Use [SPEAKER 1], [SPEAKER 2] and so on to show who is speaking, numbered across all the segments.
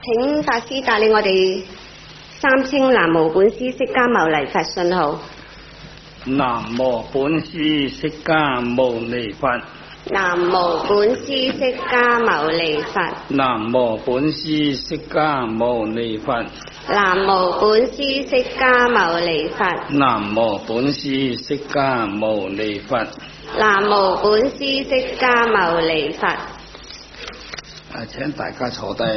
[SPEAKER 1] 請法師帶領我哋三稱南無本師釋迦牟尼佛信號。
[SPEAKER 2] 南無本師釋迦牟尼佛。
[SPEAKER 1] 南無本師釋迦牟尼佛。
[SPEAKER 2] 南無本師釋迦牟尼佛。
[SPEAKER 1] 南無本師釋迦牟尼佛。
[SPEAKER 2] 南無本師釋迦牟尼佛。
[SPEAKER 1] 南無本師釋迦牟尼佛。
[SPEAKER 2] 請大家坐低。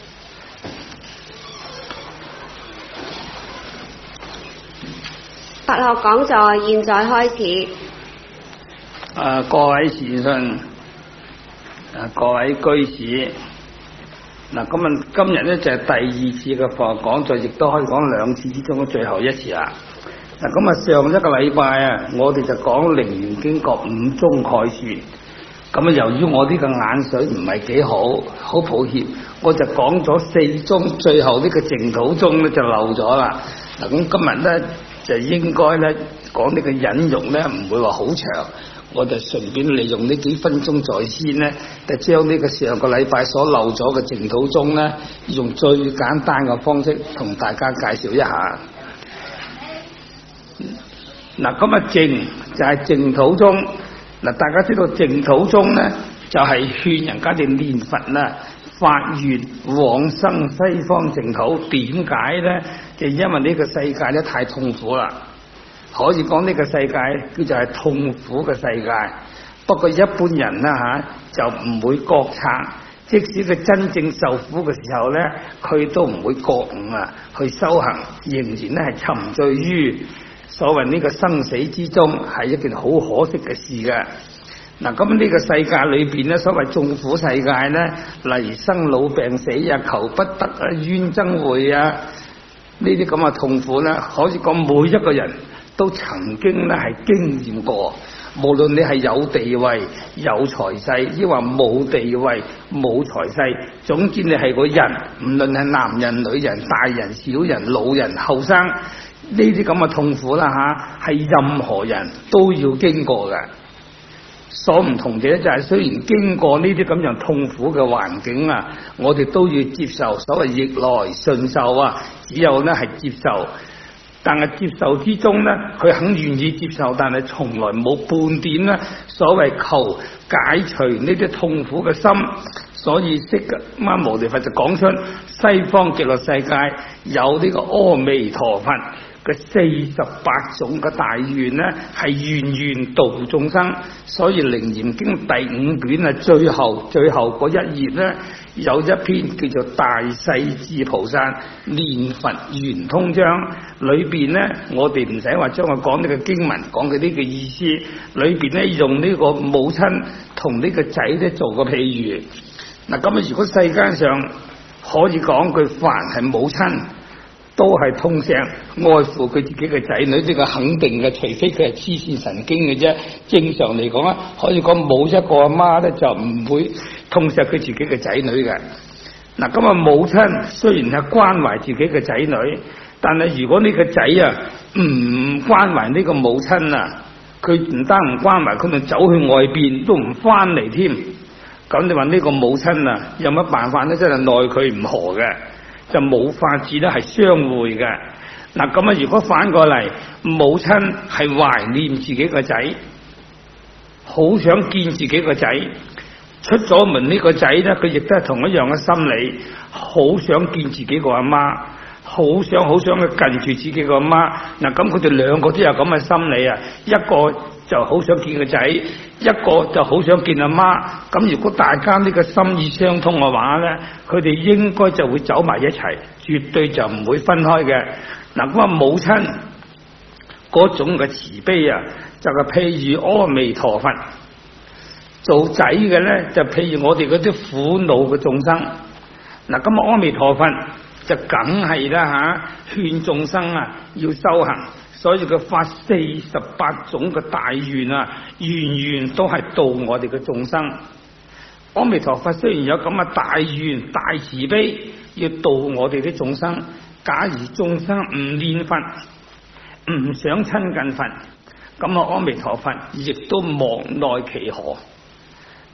[SPEAKER 1] 佛學講座現在開始。
[SPEAKER 2] 各位善信，各位居士，今日咧就係第二次嘅佛學講座，亦都可以講兩次之中嘅最後一次啦。上一個禮拜我哋就講《楞嚴經》各五宗概說。由於我呢個眼水唔係幾好，好抱歉，我就講咗4宗，最後呢個淨土宗咧就漏咗啦。咁今日咧就應該咧講呢個引用咧唔會話好長，我就順便利用呢幾分鐘在先咧，就將呢個上個禮拜所漏咗嘅淨土宗咧，用最簡單嘅方式同大家介紹一下。淨就係淨土宗。大家知道淨土宗咧就係勸人家哋念佛啦，發願往生西方淨土。點解咧？就因為呢個世界咧太痛苦啦，可以講呢個世界叫做係痛苦嘅世界。不過一般人啦就唔會覺察，即使佢真正受苦嘅時候咧，佢都唔會覺悟啊，去修行，仍然咧係沉醉於所謂呢個生死之中，係一件好可惜嘅事嘅。咁呢個世界裏邊咧，所謂眾苦世界咧，例如生老病死啊、求不得啊、冤憎會啊，呢啲咁嘅痛苦咧，可以講每一個人都曾經咧係經驗過。無論你係有地位、有財勢，抑或冇地位、冇財勢，總之你係個人，唔論係男人、女人、大人、小人、老人、後生。呢啲咁嘅痛苦啦係任何人都要經過嘅。所唔同嘅就係雖然經過呢啲咁樣痛苦嘅環境啊，我哋都要接受，所謂逆來順受啊。只有呢係接受，但係接受之中呢，佢肯願意接受，但係從來冇半點呢所謂求解除呢啲痛苦嘅心。所以釋迦牟尼佛就講出西方極樂世界有呢個阿彌陀佛嘅48種嘅大願呢，係願願度眾生。所以《楞嚴經》第5卷最後嗰一頁呢，有一篇叫做《大勢至菩薩念佛圓通章》，裏邊呢，我哋唔使話將佢講呢個經文，講佢呢個意思，裏邊呢，用呢個母親同呢個仔呢做個譬喻。如果世間上可以講句，凡係母親都係痛錫愛護佢自己嘅仔女，呢個肯定嘅，除非佢係痴線神經嘅啫。正常嚟講可以講冇一個阿媽咧就唔會痛錫佢自己嘅仔女嘅。母親雖然係關懷自己嘅仔女，但係如果呢個仔唔關懷呢個母親啊，佢唔單唔關懷，佢仲走去外邊都唔翻嚟添。咁你話呢個母親有乜辦法呢？真係奈佢唔何嘅，就冇法子咧係相會嘅。如果反過嚟，母親係懷念自己個仔，好想見自己個仔，出咗門呢個仔呢，佢亦都係同一樣嘅心理，好想見自己個阿媽，好想去近住自己個阿媽。咁佢哋兩個都有咁嘅心理啊，一個就好想見個仔，一個就好想見阿媽。咁如果大家呢個心意相通嘅話呢，佢哋應該就會走埋一齊，絕對就唔會分開嘅。母親嗰種嘅慈悲啊，就係譬如阿彌陀佛做仔嘅呢，就譬如我哋嗰啲苦惱嘅眾生。阿彌陀佛就梗係啦勸眾生要修行。所以佢發48種嘅大願願都係度我哋嘅眾生。阿彌陀佛雖然有咁嘅大願大慈悲，要度我哋啲眾生。假如眾生唔念佛，唔想親近佛，阿彌陀佛亦都無奈其何。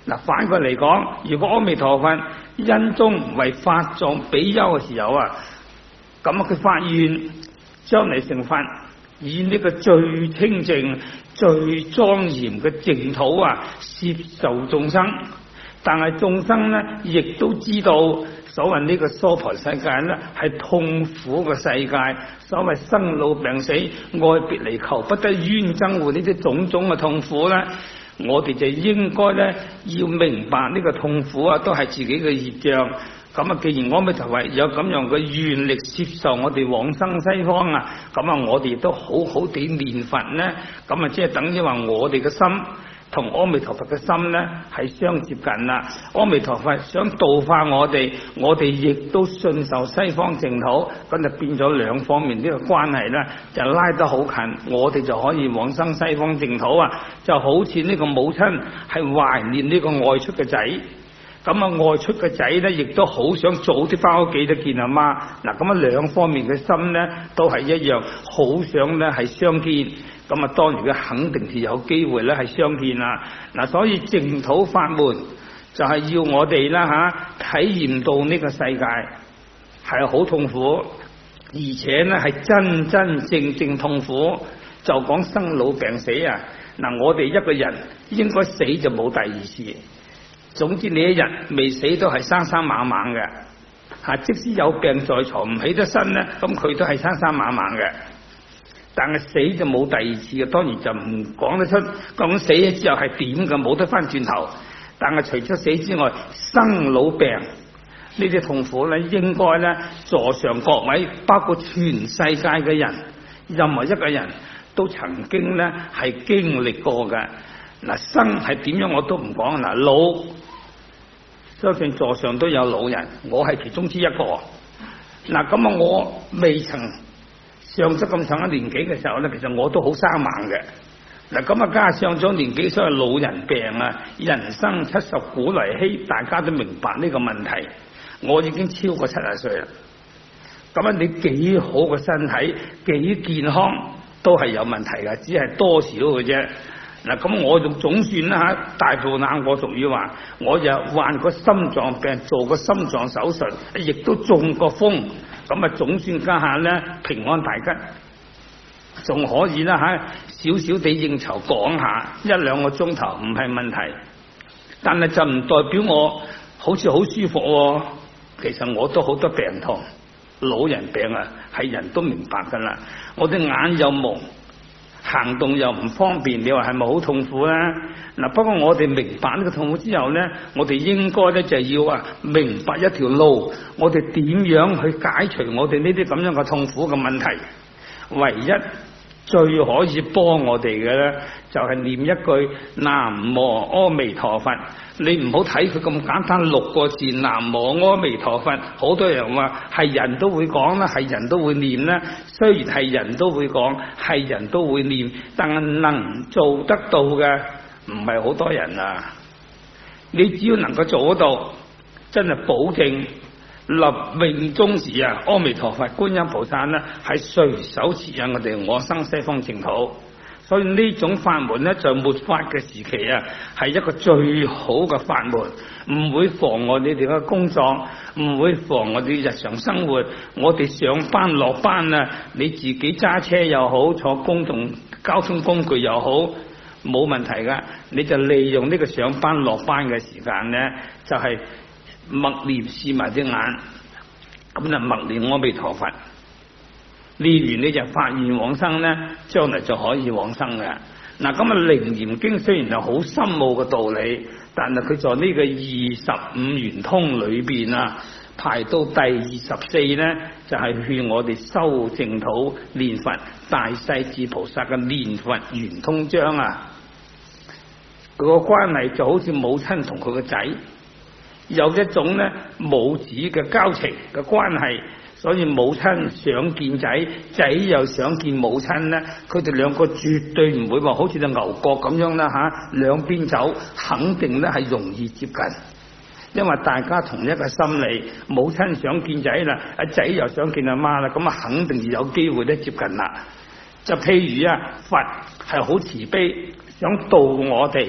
[SPEAKER 2] 嗱，反過嚟講，如果阿彌陀佛因中為法藏比丘嘅時候啊，咁佢發願將嚟成佛，以呢個最清淨、最莊嚴嘅淨土啊，攝受眾生。但係眾生呢，亦都知道所謂呢個娑婆世界呢，係痛苦嘅世界。所謂生老病死、愛別離、求不得、冤憎會呢啲種種嘅痛苦呢，我哋就應該呢，要明白呢個痛苦啊，都係自己嘅業障。咁啊，既然阿彌陀佛有咁樣嘅願力接受我哋往生西方啊，咁啊，我哋亦都好好地念佛呢。咁啊，即係等於話我哋嘅心同阿彌陀佛嘅心呢係相接近啦。阿彌陀佛想度化我哋亦都信受西方淨土，咁就變咗兩方面呢個關係呢，就拉得好近，我哋就可以往生西方淨土啊！就好似呢個母親係懷念呢個外出嘅仔。咁啊，外出嘅仔咧，亦都好想早啲翻屋企都見阿媽。嗱，咁啊兩方面嘅心咧，都係一樣，好想咧係相見。咁啊，當然佢肯定是有機會咧係相見啦。嗱，所以淨土法門就係要我哋啦體驗到呢個世界係好痛苦，而且咧係真真正正痛苦。就講生老病死啊！嗱，我哋一個人應該死就冇第二次。總之你一日未死都係生生猛猛嘅，即使有病在床唔起得身咧，咁佢都係生生猛猛嘅。但係死就冇第二次嘅，當然就唔講得出究竟死咗之後係點嘅，冇得翻轉頭。但係除咗死之外，生老病呢啲痛苦咧，應該咧座上各位，包括全世界嘅人，任何一個人都曾經咧係經歷過嘅。嗱，生係點樣我都唔講。嗱，老相信座上都有老人，我係其中之一個。嗱，咁啊，我未曾上咗咁長嘅年紀嘅時候咧，其實我都好生猛嘅。嗱，咁啊，加上咗年紀，所謂老人病啊，人生70古來稀，大家都明白呢個問題。我已經超過70歲啦。咁啊，你幾好嘅身體，幾健康，都係有問題嘅，只係多少嘅啫。嗱，咁我仲總算啦大肚腩我俗語話，我又患過心臟病，做過心臟手術，亦都中過風，咁啊總算家下咧平安大吉，仲可以啦少少地應酬講下1-2個鐘頭唔係問題，但係就唔代表我好似好舒服喎。其實我都好多病痛，老人病啊係人都明白噶啦，我哋眼又矇，行動又唔方便，你話係咪好痛苦咧？嗱，不過我哋明白呢個痛苦之後咧，我哋應該咧就要明白一條路，我哋點樣去解除我哋呢啲咁樣嘅痛苦嘅問題。唯一最可以幫我哋嘅咧，就係念一句南無阿彌陀佛。你唔好睇佢咁簡單6個字南無阿彌陀佛，好多人話係人都會講啦，係人都會念啦。雖然係人都會講，係人都會念，但係能做得到嘅唔係好多人啊。你只要能夠做得到，真係保證立命終時啊，阿彌陀佛、觀音菩薩呢係隨手持引我哋往生西方淨土。所以呢種法門呢，在末法嘅時期啊，係一個最好嘅法門，唔會妨礙你哋嘅工作，唔會妨礙你日常生活。我哋上班落班啊，你自己揸車又好，坐公共交通工具又好，冇問題噶。你就利用呢個上班落班嘅時間呢，就係默念試埋隻眼，咁就默念阿彌陀佛。念完你就發願往生呢，將來就可以往生嘅。嗱，咁《楞嚴經》雖然係好深奧嘅道理，但係佢在呢個25圓通裏邊啊，排到第24呢，就係勸我哋修淨土念佛，大勢至菩薩嘅念佛圓通章啊。佢個關係就好似母親同佢個仔有一種呢母子嘅交情嘅關係。所以母親想見仔，仔又想見母親呢，佢哋兩個絕對唔會話好似隻牛角咁樣啦兩邊走，肯定咧係容易接近，因為大家同一個心理，母親想見仔啦，阿仔又想見阿媽啦，咁啊肯定有機會咧接近啦。就譬如佛係好慈悲，想度我哋，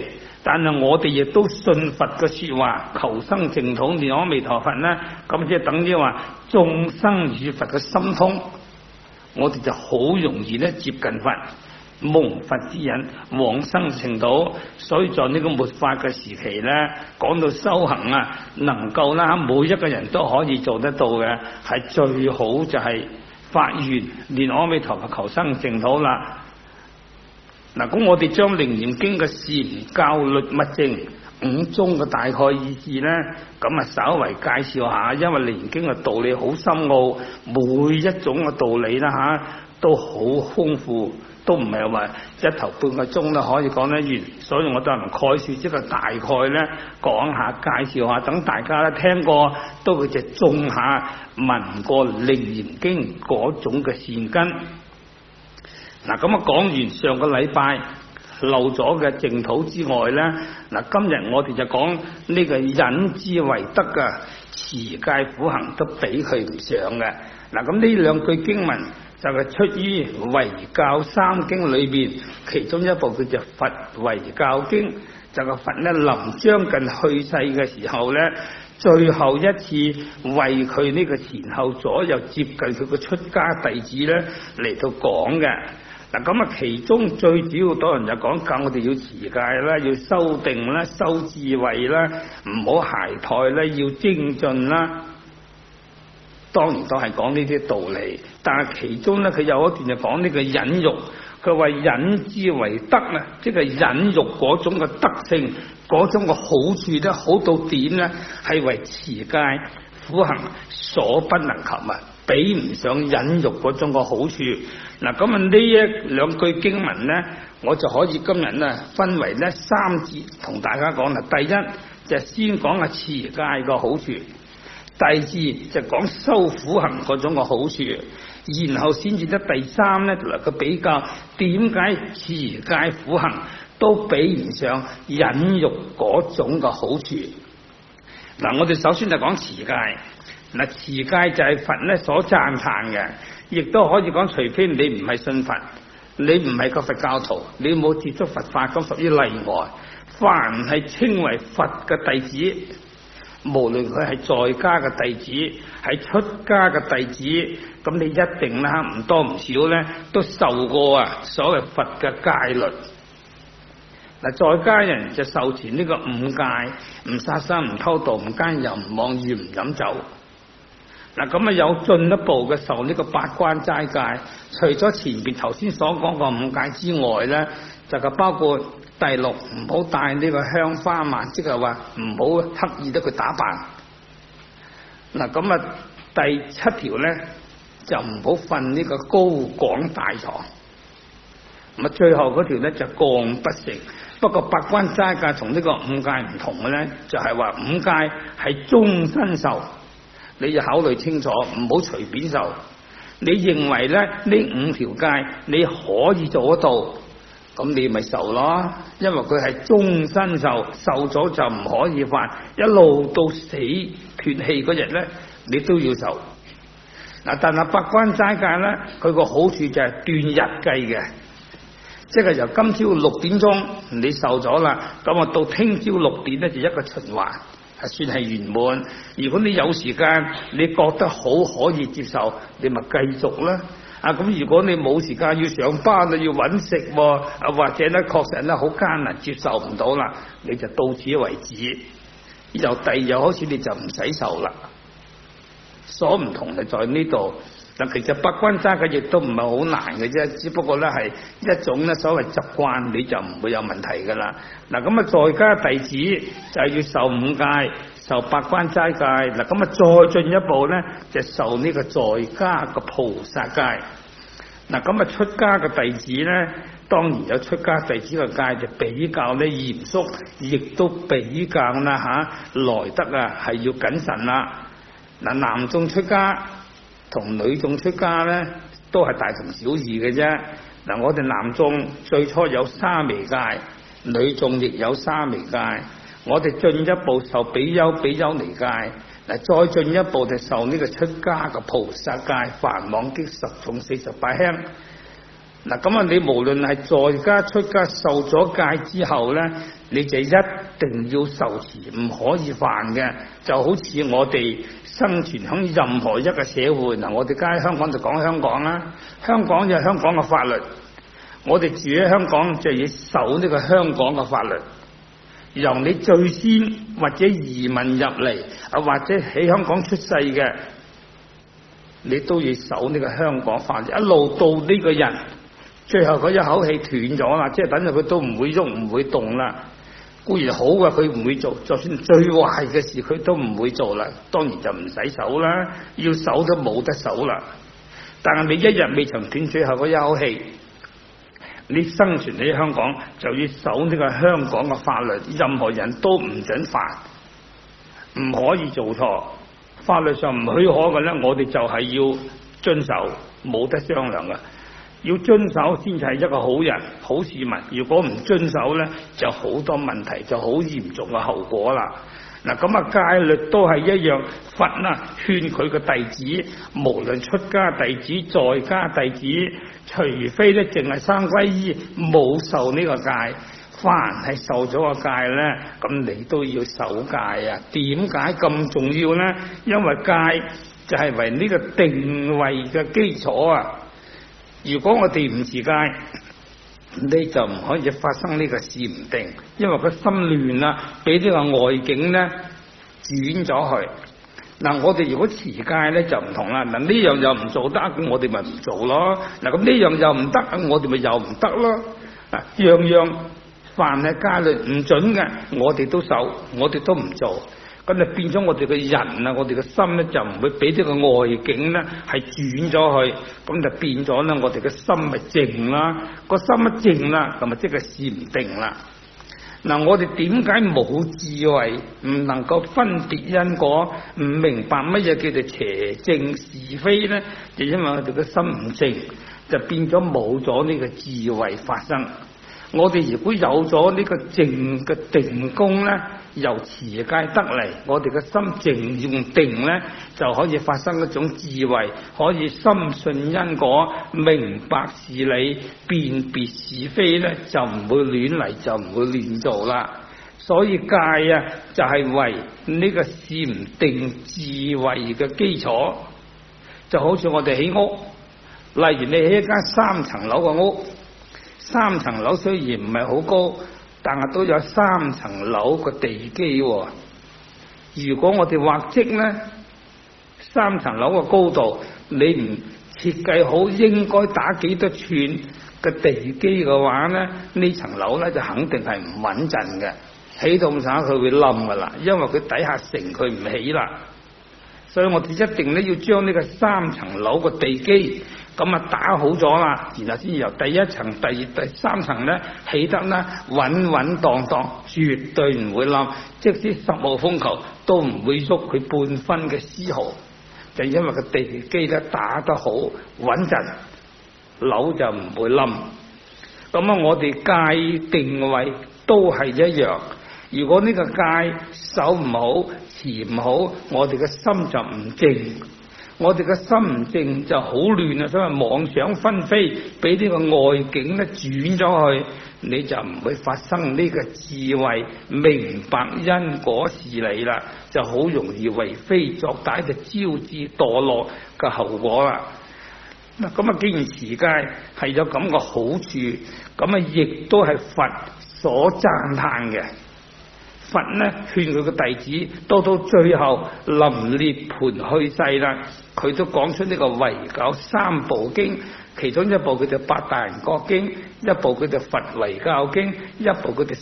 [SPEAKER 2] 但係我哋亦都信佛嘅說話，求生淨土念阿彌陀佛呢，咁即係等於話眾生與佛嘅心通，我哋就好容易咧接近佛，蒙佛之引，往生淨土。所以在呢個末法嘅時期咧，講到修行啊，能夠啦每一個人都可以做得到嘅，係最好就係發願念阿彌陀佛求生淨土啦。嗱，咁我哋將《楞嚴經》嘅禪教律密證五宗嘅大概意思咧，咁啊稍為介紹下，因為《楞嚴經》嘅道理好深奧，每一種嘅道理啦都好豐富，都唔係話一頭半個鐘都可以講得完，所以我都係概述即係大概咧講下介紹下，等大家咧聽過都會就種下聞過《楞嚴經》嗰種嘅善根。嗱，咁啊講完上個禮拜漏咗嘅淨土之外咧，嗱今日我哋就講呢個忍之為德嘅持戒苦行都比佢唔上嘅。嗱，咁呢兩句經文就係出於遺教三經裏邊其中一部叫做佛遺教經，就係佛咧臨將近去世嘅時候咧，最後一次為佢呢個前後左右接近佢個出家弟子咧嚟到講嘅。嗱，咁啊其中最主要多人就講教我哋要持戒啦，要修定啦，修智慧啦，唔好懈怠啦，要精進啦。當然都係講呢啲道理，但係其中咧佢有一段就講呢個忍辱，佢話忍之為德啊，即係忍辱嗰種嘅德性，嗰種嘅好處咧，好到點咧，係為持戒苦行所不能及啊，比唔上忍辱嗰種嘅好處。嗱，咁啊呢一兩句經文咧，我就可以今日咧分為咧三節同大家講啦。第一就先講下持戒個好處，第二就講修苦行嗰種個好處，然後先至得第三咧嚟個比較，點解持戒苦行都比唔上忍辱嗰種個好處。嗱，我哋首先就講持戒。嗱，持戒就係佛咧所讚歎嘅，亦都可以講，除非你唔係信佛，你唔係個佛教徒，你冇接觸佛法，咁屬於例外。凡係稱為佛嘅弟子，無論佢係在家嘅弟子，係出家嘅弟子，咁你一定啦，唔多唔少咧，都受過所謂佛嘅戒律。嗱，在家人就受持呢個五戒，唔殺生、唔偷盜、唔奸淫、唔妄語、唔飲酒。嗱，咁啊有進一步嘅受呢個八關齋戒，除咗前邊頭先所講個五戒之外咧，就包括第六，唔好帶呢個香花蔓，即係話唔好刻意得佢打扮。嗱，咁啊第七條咧就唔好瞓呢個高廣大床。咁啊最後嗰條咧就降不食。不過八關齋戒同呢個五戒唔同嘅咧，就係話五戒係終身受。你要考慮清楚，唔好隨便受。你認為咧呢五條戒你可以做得到，咁你咪受咯。因為佢係終身受，受咗就唔可以犯，一路到死斷氣嗰日咧，你都要受。嗱，但係八關齋戒咧，佢個好處就係斷日計嘅，即係由今朝6點鐘你受咗啦，咁啊到聽朝6點咧就一個循環。算係圓滿。如果你有時間，你覺得好可以接受，你咪繼續啦。咁如果你冇時間要上班要揾食，或者咧確實咧好艱難接受唔到啦，你就到此為止。由第二日開始你就唔使受啦。所唔同就在呢度。嗱，其實八關齋戒亦都唔係好難嘅啫，只不過咧係一種咧所謂習慣，你就唔會有問題噶啦。嗱，咁啊在家弟子就係要受五戒，受八關齋戒。嗱，咁啊再進一步咧就受呢個在家嘅菩薩戒。嗱，咁啊出家嘅弟子咧，當然有出家弟子嘅戒就比較咧嚴肅，亦都比較啦來得係要謹慎啦。嗱，男眾出家同女眾出家咧都係大同小異嘅啫。嗱，我哋男眾最初有沙彌戒，女眾亦有沙彌戒。我哋進一步受比丘尼戒。嗱，再進一步就受呢個出家嘅菩薩戒，梵網經10重48輕。 嗱，咁啊，你無論係在家出家受咗戒之後咧，你就一定要受持，唔可以犯嘅。就好似我哋生存喺任何一個社會，嗱，我哋家喺香港就講香港啦，香港就係香港嘅法律，我哋住喺香港就要守呢個香港嘅法律。由你最先或者移民入嚟啊，或者喺香港出世嘅，你都要守呢個香港法律，一路到呢個人最後佢一口氣斷咗啦，即係等於佢都唔會喐唔會動啦。固然好嘅佢唔會做，就算最壞嘅事佢都唔會做啦。當然就唔使守啦，要守都冇得守啦。但係你一日未曾斷最後嗰一口氣，你生存喺香港就要守呢個香港嘅法律，任何人都唔准犯，唔可以做錯。法律上唔許可嘅咧，我哋就係要遵守，冇得商量嘅。要遵守先至係一個好人、好市民。如果唔遵守咧，就好多問題，就好嚴重嘅後果啦。嗱，咁啊戒律都係一樣，佛啊勸佢嘅弟子，無論出家弟子、在家弟子，除非咧淨係生皈依，冇受呢個戒，凡係受咗個戒咧，咁你都要守戒啊。點解咁重要咧？因為戒就係為呢個定位嘅基礎啊。如果我哋唔持戒，你就唔可以發生呢個事唔定，因為個心亂啦，俾呢個外境咧轉咗去。嗱，我哋如果持戒咧就唔同啦。嗱，呢樣又唔做得，咁我哋咪唔做咯。嗱，咁呢樣又唔得，我哋咪又唔得咯。啊，樣樣凡係戒律唔準嘅，我哋都守，我哋都唔做。咁就變咗我哋嘅人啊，我哋嘅心咧就唔會俾呢個外境咧係轉咗去，咁就變咗咧我哋嘅心咪靜啦，個心一靜啦，咁咪即係事唔定啦。嗱，我哋點解冇智慧，唔能夠分別因果，唔明白乜嘢叫做邪正是非咧？就因為我哋嘅心唔靜，就變咗冇咗呢個智慧發生。我哋如果有咗呢個靜嘅定功咧，由持戒得嚟，我哋嘅心靜用定咧，就可以發生一種智慧，可以深信因果，明白事理，辨別是非咧，就唔會亂嚟，就唔會亂做啦。所以戒啊，就係為呢個禪定智慧嘅基礎。就好似我哋起屋，例如你起一間3層樓嘅屋，3層樓雖然唔係好高，但係都有3層樓個地基。如果我哋畫則呢，3層樓嘅高度，你唔設計好應該打幾多寸嘅地基嘅話呢，呢層樓呢就肯定係唔穩陣嘅，起到咁上下佢會冧噶啦，因為佢底下承佢唔起啦。所以我哋一定咧要將呢個3層樓個地基咁啊打好咗啦，然後先由第1層、第2、第3層咧起得啦穩穩當當，絕對唔會冧，即使10號風球都唔會喐佢半分嘅絲毫，就因為個地基咧打得好穩陣，樓就唔會冧。咁啊，我哋戒定位都係一樣。如果呢個戒守唔好、持唔好，我哋嘅心就唔靜，我哋嘅心唔靜就好亂啊！所以妄想紛飛，俾呢個外境咧轉咗去，你就唔會發生呢個智慧，明白因果事理啦，就好容易為非作歹，就招致墮落嘅後果啦。咁啊，既然持戒係有咁嘅好處，咁啊亦都係佛所讚歎嘅。佛呢勸佢個弟子，到最後臨涅盤去世啦，佢都講出呢個唯教3部經，其中一部佢就八大人覺經，一部佢就佛唯教經，一部佢就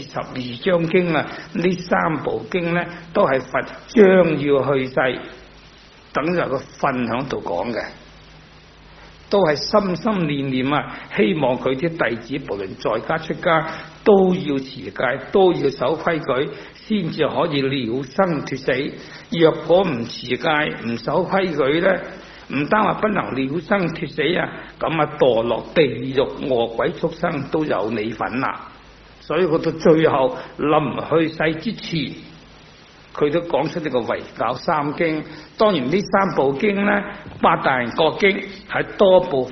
[SPEAKER 2] 42章經啦。呢3部經呢都係佛將要去世，等就個瞓響度講嘅，都係心心念念啊！希望佢啲弟子無論在家出家，都要持戒，都要守規矩，先至可以了生脱死。若果唔持戒、唔守規矩呢，唔單話不能了生脱死啊，咁啊墮落地獄、餓鬼、畜生都有你份啦。所以佢到最後臨去世之前，佢都講出呢個唯教3經。當然呢3部經呢，八大人覺經係多部分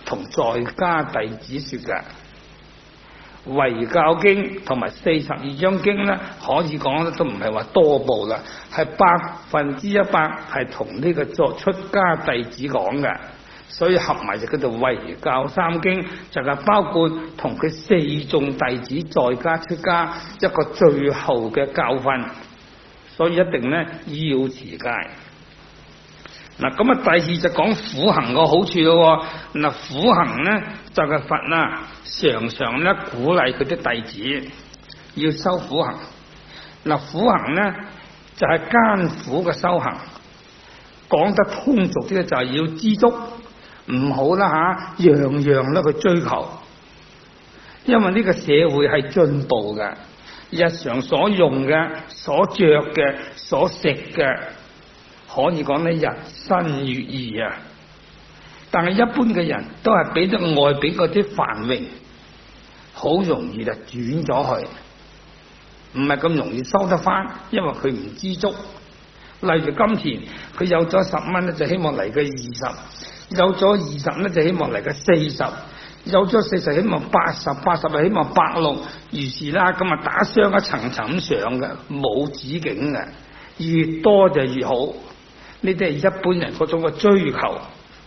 [SPEAKER 2] 同在家弟子說嘅。遺教經同埋42章經咧，可以講咧都唔係話多部啦，係100%係同呢個作出家弟子講嘅，所以合埋就叫做遺教三經，就係包括同佢4眾弟子在家出家一個最後嘅教訓，所以一定咧要持戒。嗱，咁啊，第二就講苦行個好處咯。嗱，苦行咧就係佛啦，常常咧鼓勵佢啲弟子要修苦行。嗱，苦行咧就係艱苦嘅修行，講得通俗啲就係要知足，唔好啦吓，樣樣咧去追求，因為呢個社會係進步嘅，日常所用嘅、所着嘅、所食嘅，可以講咧日新月異啊！但係一般嘅人都係俾咗外邊嗰啲繁榮，好容易就轉咗去，唔係咁容易收得翻，因為佢唔知足。例如金錢，佢有咗10蚊咧，就希望嚟個20；有咗20咧，就希望嚟個40；有咗40，希望80就希望160，如是啦。咁啊打雙一層層上嘅，冇止境嘅，越多就越好。呢啲係一般人嗰種嘅追求，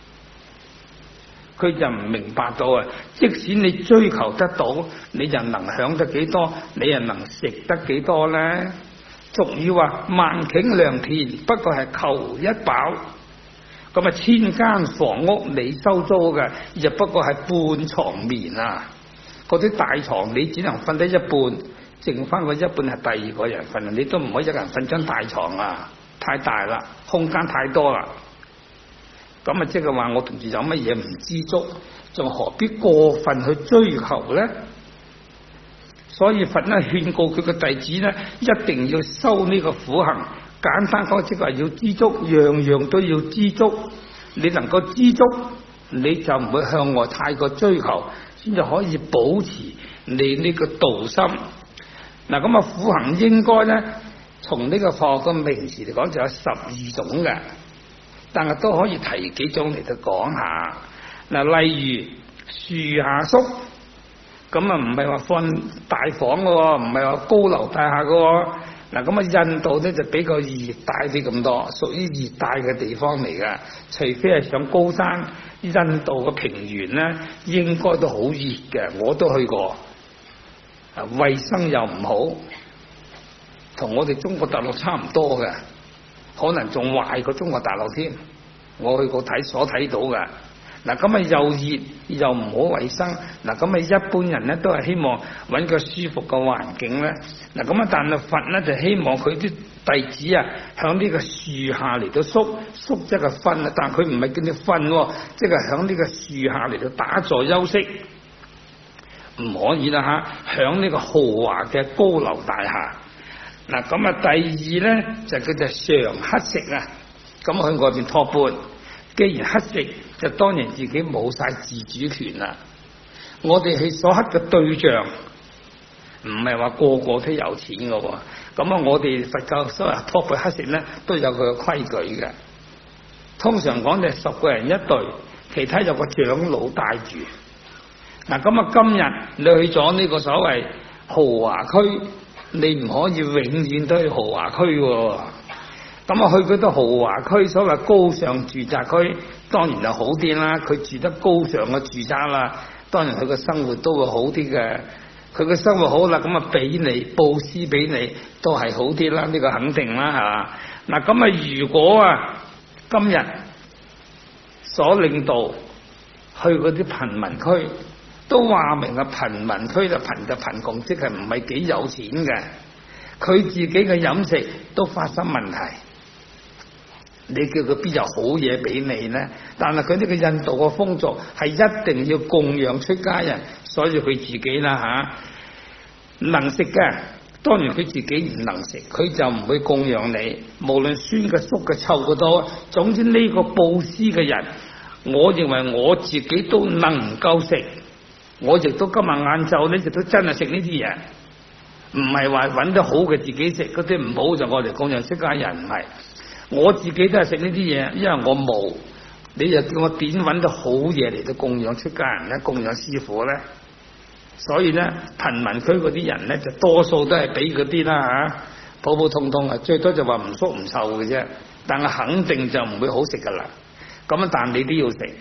[SPEAKER 2] 佢就唔明白到啊！即使你追求得到，你就能享得幾多，你又能食得幾多呢？俗語話萬頃良田，不過係求一飽。咁啊，千間房屋你收租嘅，亦不過係半床眠啊！嗰啲大床你只能瞓得一半，剩翻個一半係第二個人瞓，你都唔可以一個人瞓張大床啊！太大啦，空間太多啦。咁啊，即係話我同住有乜嘢唔知足，仲何必過分去追求呢？所以佛咧勸告佢嘅弟子咧，一定要修呢個苦行。簡單講，即係話要知足，樣樣都要知足。你能夠知足，你就唔會向外太過追求，先至可以保持你呢個道心。嗱，咁啊，苦行應該咧，從呢個佛學嘅名詞嚟講，就有12種嘅，但係都可以提幾種嚟到講下。嗱，例如樹下宿，咁啊唔係話瞓大房嘅，唔係話高樓大廈嘅。嗱，咁啊印度咧就比較熱帶啲咁多，屬於熱帶嘅地方嚟嘅。除非係上高山，印度嘅平原咧應該都好熱嘅，我都去過。衛生又唔好，同我哋中國大陸差唔多嘅，可能仲壞過中國大陸添。我去過所睇到嘅。嗱，咁啊又熱又唔好衛生。嗱，咁啊一般人咧都係希望揾個舒服嘅環境咧。嗱，咁啊但係佛咧就希望佢啲弟子啊響呢個樹下嚟到宿即係瞓啊，但係佢唔係叫你瞓，即係響呢個樹下嚟到打坐休息，唔可以啦吓，響呢個豪華嘅高樓大廈。嗱，咁啊第二咧就叫做常乞食啊，咁喺外邊托缽。既然乞食，就當然自己冇晒自主權啦。我哋係所乞嘅對象，唔係話個個都有錢嘅喎。咁啊，我哋佛教所謂托缽乞食咧，都有佢嘅規矩嘅。通常講就係10個人一隊，其他有個長老帶住。嗱，咁啊，今日你去咗呢個所謂豪華區，你唔可以永遠都去豪華區喎。咁啊，去嗰啲豪華區，所謂高尚住宅區，當然就好啲啦。佢住得高尚嘅住宅啦，當然佢嘅生活都會好啲嘅。佢嘅生活好啦，咁啊俾你布施俾你，都係好啲啦。呢個肯定啦，係嘛？嗱，咁啊，如果啊今日所領導去嗰啲貧民區，都話明啊，貧民區就貧窮，即係唔係幾有錢嘅。佢自己嘅飲食都發生問題。你叫佢邊有好嘢俾你呢？但係佢呢個印度嘅風俗係一定要供養出家人，所以佢自己啦能食嘅，當然佢自己唔能食，佢就唔會供養你。無論酸嘅、縮嘅、臭嘅多，總之呢個布施嘅人，我認為我自己都能夠食。我亦都今日晏晝呢，亦都真係食呢啲嘢，唔係話揾得好嘅自己食，嗰啲唔好就我哋供養出家人，唔係。我自己都係食呢啲嘢，因為我冇， 你又叫我點揾到好嘢嚟到供養出家人咧，供養師傅咧？所以咧，貧民區嗰啲人咧，就多數都係俾嗰啲啦嚇，普普通通啊，最多就話唔縮唔臭嘅啫。但係肯定就唔會好食噶啦。咁但你都要食，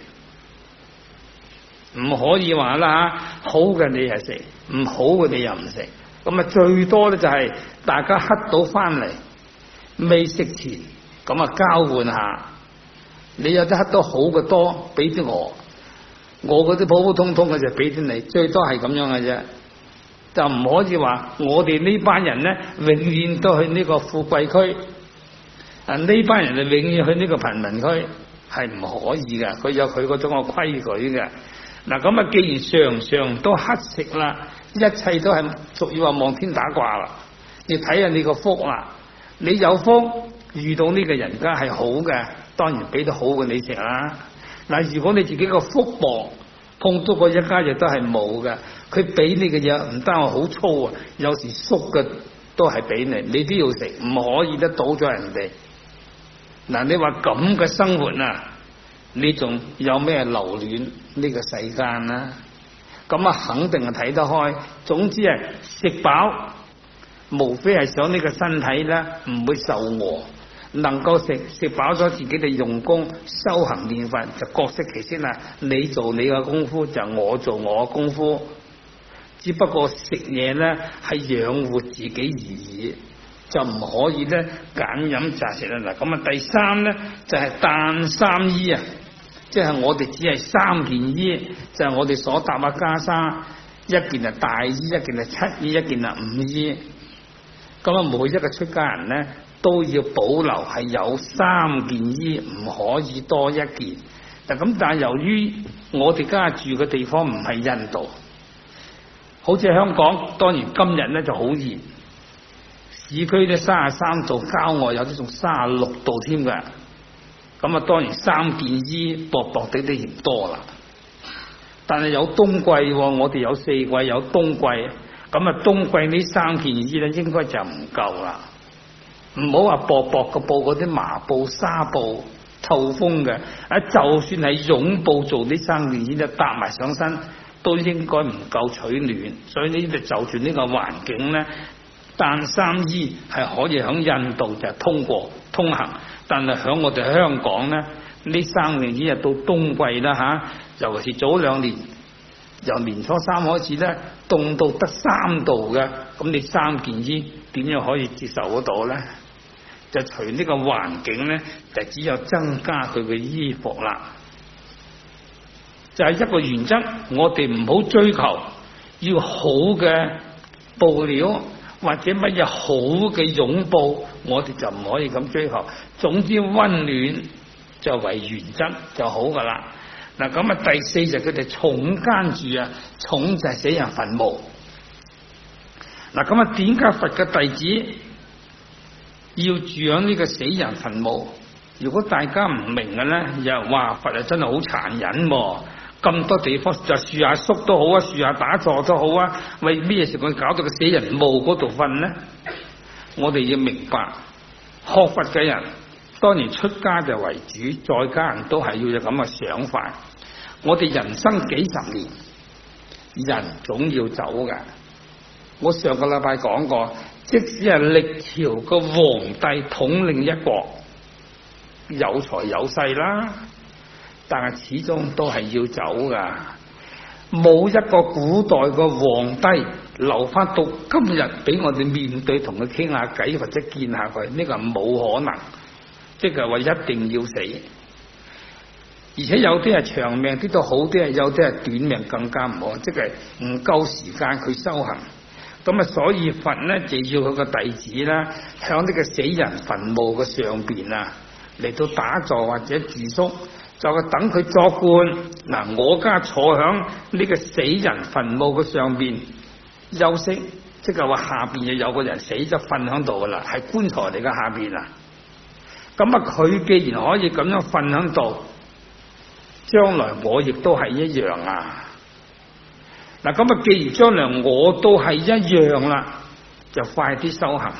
[SPEAKER 2] 唔可以話啦嚇，好嘅你係食，唔好嘅你又唔食。咁最多咧就係大家乞到翻嚟，未食前咁交換下。你有啲乞到好嘅多，俾啲我嗰啲普普通通嘅就俾啲你，最多係咁樣嘅啫，就唔可以話我哋呢班人咧永遠都去呢個富貴區，呢班人就永遠去呢個貧民區，係唔可以嘅。佢有佢嗰種嘅規矩嘅。嗱咁既然常常都乞食啦，一切都係屬於話望天打卦啦。你睇下你個福啦，你有福遇到呢個人家係好嘅，當然俾到好嘅你食啦。嗱，如果你自己個福薄，碰到個一家亦都係冇嘅，佢俾你嘅嘢唔單係好粗啊，有時縮嘅都係俾你，你都要食，唔可以得倒咗人哋。嗱，你話咁嘅生活啊，你仲有咩留戀呢個世間啦？咁肯定係睇得開。總之係食飽，無非係想呢個身體咧唔會受餓。能夠食飽咗，自己哋用功修行練佛，就各適其適啦。你做你嘅功夫，就我做我嘅功夫。只不過食嘢咧係養活自己而已，就唔可以咧揀飲擇食啦。嗱，咁第三咧就係疍三衣啊，即係我哋只係三件衣，就係我哋所搭嘅袈裟，一件係大衣，一件係七衣，一件係五衣。咁每一個出家人咧，都要保留係有三件衣，唔可以多一件。咁但係由於我哋家住嘅地方唔係印度，好似香港，當然今日咧就好熱，市區咧33度，郊外有啲仲36度添㗎。咁當然三件衣薄薄地啲嫌多啦。但係有冬季，我哋有4季，有冬季。咁冬季呢三件衣咧應該就唔夠啦。唔好話薄薄嘅布，嗰啲麻布、紗布透風嘅，就算係絨布做呢三件衣，就搭埋上身都應該唔夠取暖。所以呢就住呢個環境咧，疍三衣係可以響印度就通行，但係響我哋香港咧，呢三件衣到冬季啦吓，尤其是早2年，由年初3開始咧，凍到得3度嘅，咁你三件衣點樣可以接受得到咧？就隨呢個環境咧，就只有增加佢嘅衣服啦。就係一個原則，我哋唔好追求要好嘅布料或者乜嘢好嘅絨布，我哋就唔可以咁追求。總之溫暖就為原則就好噶啦。嗱，咁第四就佢哋重間住啊，重就係死人墳墓。嗱，咁點解佛嘅弟子要住響呢個死人墳墓？如果大家唔明嘅咧，又話佛啊真係好殘忍喎！咁多地方就樹下宿都好啊，樹下打坐都好啊，為咩事佢搞到個死人墓嗰度瞓呢？我哋要明白，學佛嘅人當然出家就為主，在家人都係要有咁嘅想法。我哋人生幾十年，人總要走噶。我上個禮拜講過，即使係歷朝個皇帝統領一國，有財有勢啦，但係始終都係要走噶。冇一個古代個皇帝留翻到今日俾我哋面對，同佢傾下偈或者見下佢，呢個係冇可能。即係話一定要死，而且有啲係長命啲都好啲，有啲係短命更加唔好，即係唔夠時間佢修行。咁所以佛呢就要佢個弟子啦，響呢個死人墳墓嘅上邊啊，嚟到打坐或者住宿，就等佢作觀。嗱，我家坐響呢個死人墳墓嘅上邊休息，即係話下邊又有個人死咗瞓響度噶啦，係棺材嚟嘅下邊啊。咁佢既然可以咁樣瞓響度，將來我亦都係一樣啊！嗱，咁既然將來我都係一樣啦，就快啲修行，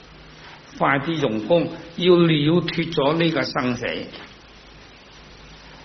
[SPEAKER 2] 快啲用功，要了脫咗呢個生死。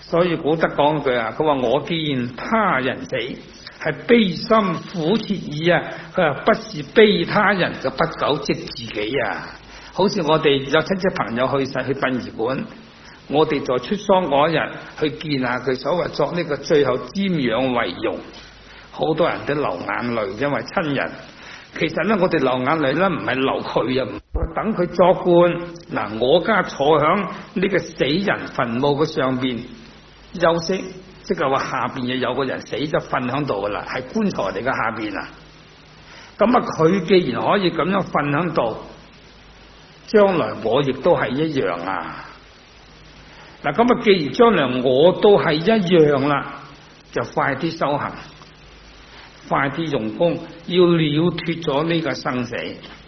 [SPEAKER 2] 所以古德講句啊，佢話我見他人死，係悲心苦切耳啊！佢話不是悲他人嘅不久即自己啊！好似我哋有親戚朋友去世去殯儀館，我哋在出喪嗰日去見下佢，所謂作呢個最後瞻仰遺容，好多人都流眼淚，因為親人。其實咧，我哋流眼淚咧，唔係流佢啊，等佢作觀。嗱，我家坐響呢個死人墳墓嘅上邊休息，即係話下邊有個人死咗瞓響度噶啦，係棺材嚟嘅下邊啊。咁啊，佢既然可以咁樣瞓響度，將來我亦都係一樣啊。嗱，咁啊，既然將來我都係一樣啦，就快啲修行。快啲用功，要了脫咗呢個生死。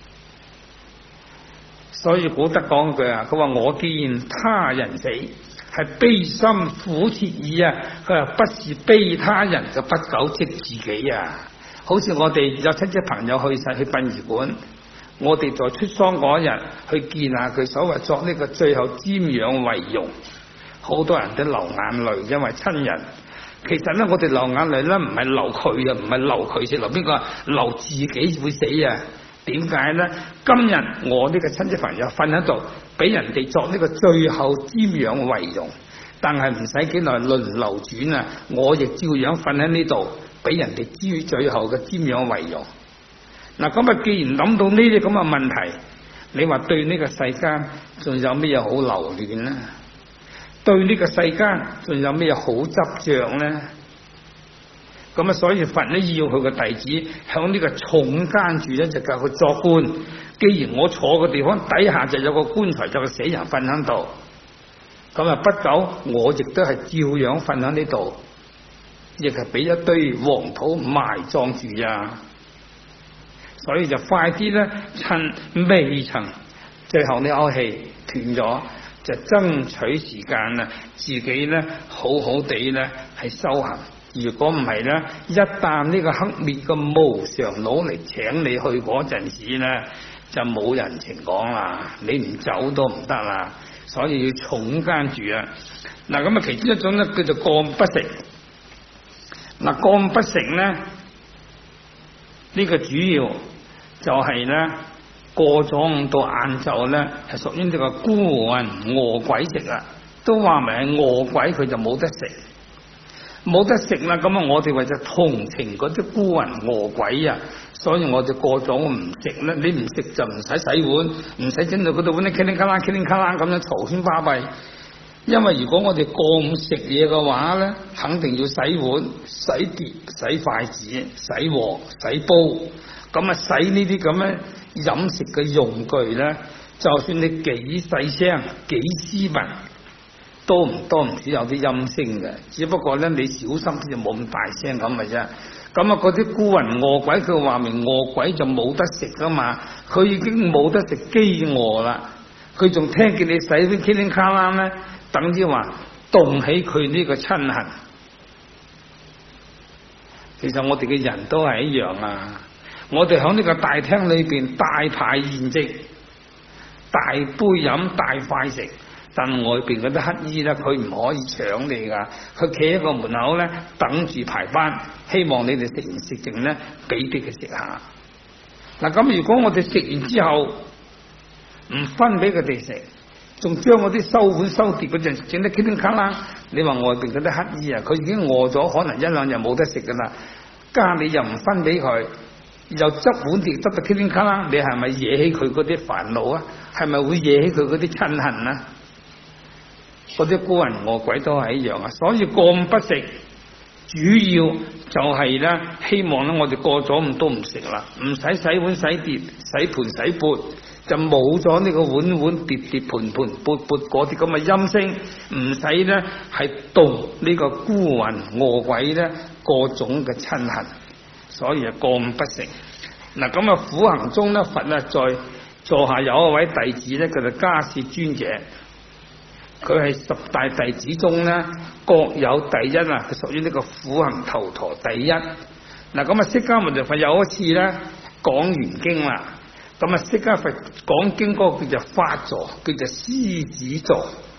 [SPEAKER 2] 所以古德講句啊，佢話我見他人死，係悲心苦切耳啊！佢話不是悲他人嘅不久即自己啊！好似我哋有親戚朋友去世去殯儀館，我哋在出喪嗰日去見下佢，所謂作呢個最後瞻仰遺容，好多人都流眼淚，因為親人。其實咧，我哋流眼淚咧，唔係流佢啊，唔係流佢死，流邊個？流自己會死啊！點解咧？今日我呢個親戚朋友瞓喺度，俾人哋作呢個最後瞻仰遺容，但係唔使幾耐輪流轉啊，我亦照樣瞓喺呢度，俾人哋最後嘅瞻仰遺容。嗱，咁啊，既然諗到呢啲咁嘅問題，你話對呢個世間仲有咩好留戀呢？對呢個世間仲有咩好執着呢？咁啊，所以佛呢要佢個弟子響呢個重間住咧，就教佢作觀。既然我坐嘅地方底下就有個棺材，有個死人瞓喺度，咁啊不久我亦都係照樣瞓喺呢度，亦係俾一堆黃土埋葬住啊！所以就快啲咧，趁未曾最後呢口氣斷咗，就爭取時間啊，自己咧好好地咧係修行。如果唔係咧，一旦呢個黑滅嘅無常佬嚟請你去嗰陣時咧，就冇人情講啦，你唔走都唔得啦。所以要重間住啊！嗱，咁啊，其中一種咧叫做降不食。嗱，降不食咧，呢個主要就係咧過咗到晏晝咧，係屬於呢個孤魂餓鬼食啊！都話明係餓鬼，佢就冇得食。冇得食啦，咁啊，我哋為咗同情嗰啲孤魂餓鬼啊，所以我哋過咗唔食啦。你唔食就唔使洗碗，唔使整到嗰度碗咧，噼里咔啦、噼里咔啦咁樣嘈喧巴閉。因為如果我哋過午食嘢嘅話咧，肯定要洗碗、洗碟、洗筷子、洗鑊、洗煲。咁啊，洗呢啲咁嘅飲食嘅用具咧，就算你幾細聲、幾斯文，都唔多唔少有啲陰聲嘅，只不過咧你小心啲就冇咁大聲咁嘅啫。咁啊，嗰啲孤魂餓鬼，佢話明餓鬼就冇得食噶嘛，佢已經冇得食飢餓啦，佢仲聽見你洗啲噼里咔啦咧，等於話動起佢呢個親恨。其實我哋嘅人都係一樣啊，我哋喺呢個大廳裏邊大排筵席，大杯飲，大塊食。但外邊嗰啲乞衣咧，佢唔可以搶你噶，佢企喺個門口咧，等住排班，希望你哋食完食剩咧，俾啲佢食下。嗱，咁如果我哋食完之後唔分俾佢哋食，仲將嗰啲收碗收碟嗰陣整得噼里咔啦，你話外邊嗰啲乞衣啊，佢已經餓咗，可能一兩日冇得食噶啦，加你又唔分俾佢，又執碗碟執到噼里咔啦，你係咪惹起佢嗰啲煩惱啊？係咪會惹起佢嗰啲親恨啊？嗰啲孤魂餓鬼都係一樣啊，所以降不食主要就係咧，希望咧我哋過咗午都唔食啦，唔使洗碗洗碟、洗盤洗缽，就冇咗呢個碗碗碟碟盤盤缽缽嗰啲咁嘅音聲，唔使咧係動呢個孤魂餓鬼咧各種嘅親恨，所以啊降不食。嗱，咁啊苦行中咧，佛啊在座下有一位弟子咧，佢就迦葉尊者。佢係十大弟子中咧，各有第一啊！佢屬於呢個苦行頭陀第一。嗱，咁啊，釋迦牟尼佛有一次咧講完經啦，咁啊，釋迦佛講經嗰個叫做法座，叫做獅子座。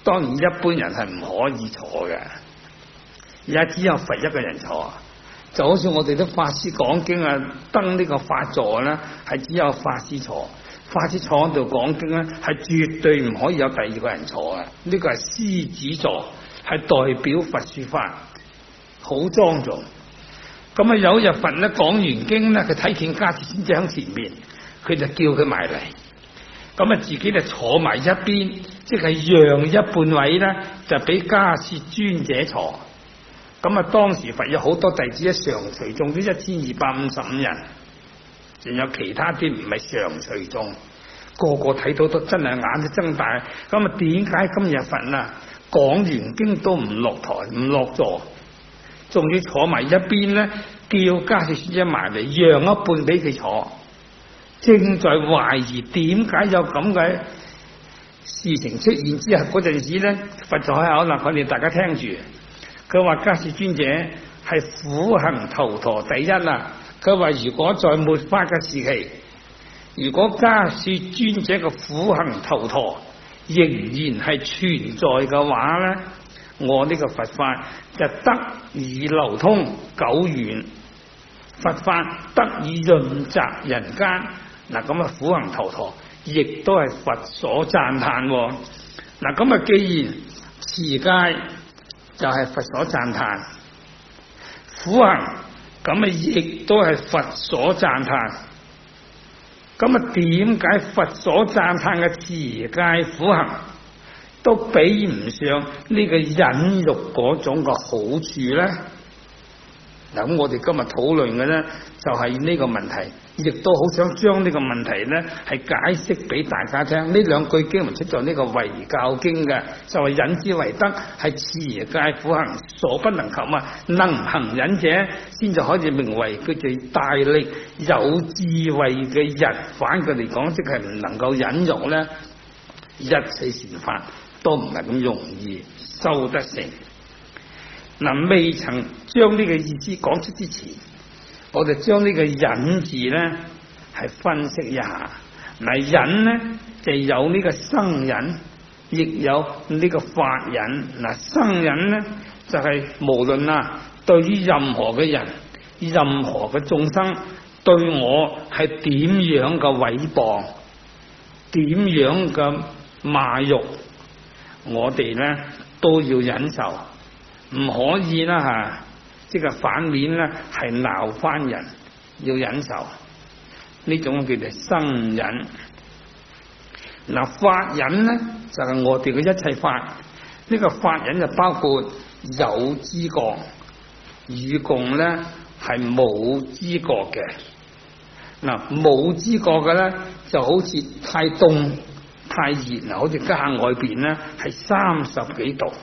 [SPEAKER 2] 當然一般人係唔可以坐嘅，而家只有佛一個人坐。就好似我哋啲法師講經啊，登呢個法座咧，係只有法師坐。法師坐喺度講經咧，係絕對唔可以有第二個人坐嘅。呢個係獅子座，係代表佛說法，好莊重。咁啊，有日佛咧講完經咧，佢睇見迦葉尊者喺前面，佢就叫佢埋嚟。咁啊，自己就坐埋一邊，即係讓一半位咧，就俾迦葉尊者坐。咁啊，當時佛有好多弟子，一常隨眾都1255人，仲有其他啲唔係常隨眾，個個睇到都真係眼都睜大。咁啊，點解今日佛啊講完經都唔落台唔落座，仲要坐埋一邊咧？叫迦葉尊者埋嚟，讓一半俾佢坐。正在懷疑點解有咁嘅事情出現之後，嗰陣時咧，佛就開口啦，我哋大家聽住。佢話迦葉尊者係苦行頭陀第一啦。佢話如果在末法嘅時期，如果迦葉尊者嘅苦行頭陀仍然係存在嘅話咧，我呢個佛法就得以流通久遠，佛法得以潤澤人間。嗱，咁啊苦行頭陀亦都係佛所讚歎。嗱，咁啊既然持戒就係佛所讚歎，苦行咁啊亦都係佛所讚歎。咁啊點解佛所讚歎嘅持戒苦行都比唔上呢個忍辱嗰種嘅好處咧？嗱，咁我哋今日討論嘅咧就係呢個問題，亦都好想將呢個問題咧係解釋俾大家聽。呢兩句經文出在呢個遺教經嘅，就係忍之為德，係持戒苦行所不能及啊！能行忍者先就可以名為佢哋大力有智慧嘅人。反佢嚟講，即係唔能夠忍辱咧，一切善法都唔係咁容易修得成。嗱，未曾將呢個意思講出之前，我哋將呢個忍字咧係分析一下。嗱，忍咧就有呢個生忍，亦有呢個法忍。嗱，生忍咧就係無論對於任何嘅人、任何嘅眾生對我係點樣嘅毀謗、點樣嘅罵辱，我哋咧都要忍受。唔可以啦即係反面咧係鬧翻人，要忍受，呢種叫做生忍。嗱，法忍咧就係我哋嘅一切法，呢個法忍就包括有知覺與共咧係冇知覺嘅。嗱，冇知覺嘅咧就好似太凍太熱啊，好似家外邊咧係30幾度。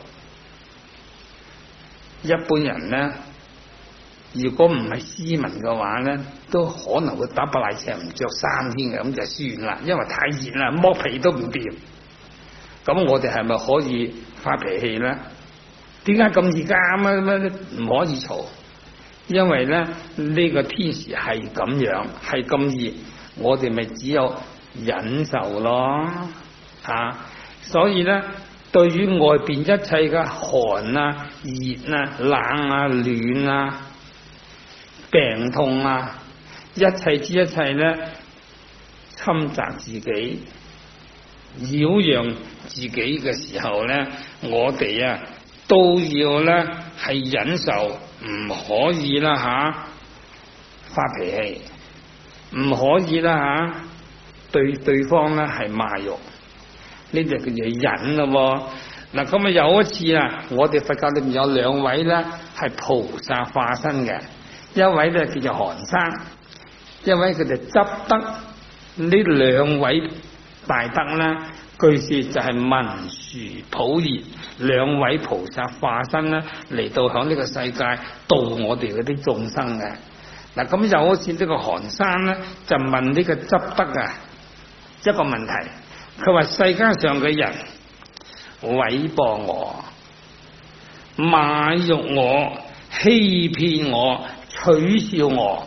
[SPEAKER 2] 一般人咧，如果唔係斯文嘅話咧，都可能會打白賴赤唔着衫添嘅，咁就算啦，因為太熱啦，剝皮都唔掂。咁我哋係咪可以發脾氣咧？點解咁熱㗎？唔可以嘈，因為咧呢個天時係咁樣，係咁熱，我哋咪只有忍受咯，所以咧。對於外邊一切嘅寒啊、熱啊、冷啊、暖啊、病痛啊，一切之一切咧，侵襲自己、擾攘自己嘅時候咧，我哋都要咧係忍受，唔可以發脾氣，唔可以對對方咧係罵辱。呢就叫做忍咯。嗱，咁有一次我哋佛教裏面有兩位咧係菩薩化身嘅，一位咧叫做韓生，一位佢就執得。呢兩位大德咧，據說就係文殊普賢兩位菩薩化身咧嚟到響呢個世界度我哋嗰啲眾生嘅。嗱，咁有一次呢個韓生咧就問呢個執得一個問題。佢話世間上嘅人毀謗我、罵辱我、欺騙我、取笑我，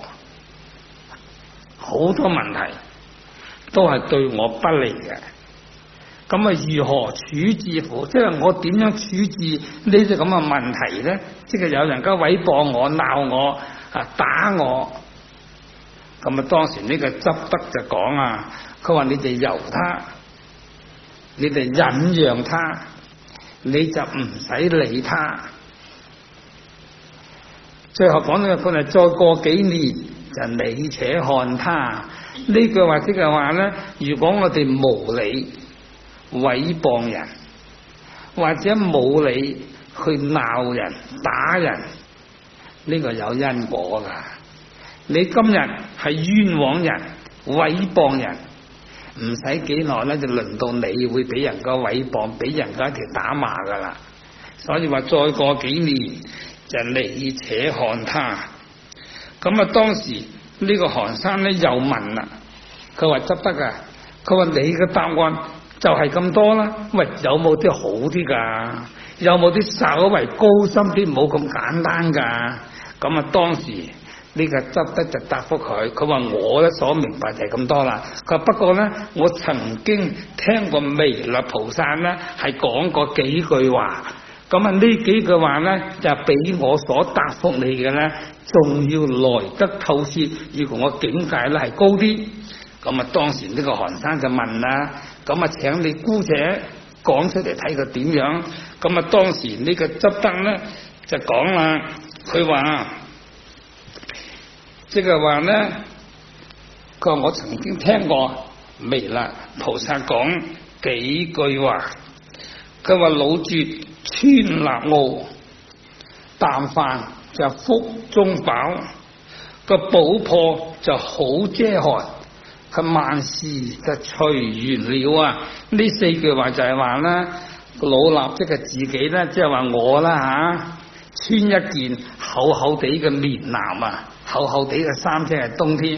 [SPEAKER 2] 好多問題都係對我不利嘅。 咁啊如何處置乎？即係我點樣處置呢啲咁嘅問題咧？即係有人家毀謗我、鬧我、打我，咁啊當時呢個執德就講啊，佢話你哋由他，你哋忍讓他，你就唔使理他。最後講到佢話再過幾年就你且看他，呢句話即係話咧，如果我哋無理毀謗人，或者冇理去鬧人、打人，呢個有因果噶。你今日係冤枉人、毀謗人，唔使幾耐咧，就輪到你會俾人家毀謗，俾人家一條打罵噶啦。所以話再過幾年就你且看他。咁啊，當時呢個韓生咧又問啦，佢話執得啊，佢話你嘅答案就係咁多啦。喂，有冇啲好啲噶？有冇啲稍為高深啲，冇咁簡單噶？咁啊，當時呢個執得就答覆佢，佢話我咧所明白就係咁多啦。佢話不過咧，我曾經聽過彌勒菩薩咧係講過幾句話。咁啊，呢幾句話咧就比我所答覆你嘅咧，仲要來得透徹。如果我境界咧係高啲，咁啊，當時呢個韓生就問啦，咁啊，請你姑且講出嚟睇佢點樣。咁啊，當時呢個執得咧就講啦，佢話即係話咧，佢話我曾經聽過彌勒菩薩講幾句話，佢話老絕穿立奧，但飯就腹中飽，個補破就好遮寒，佢萬事就隨緣了啊！呢四句話就係話啦，老衲即係自己咧，即係話我啦穿一件厚厚地嘅棉襤啊，厚厚地嘅衫，即係冬天，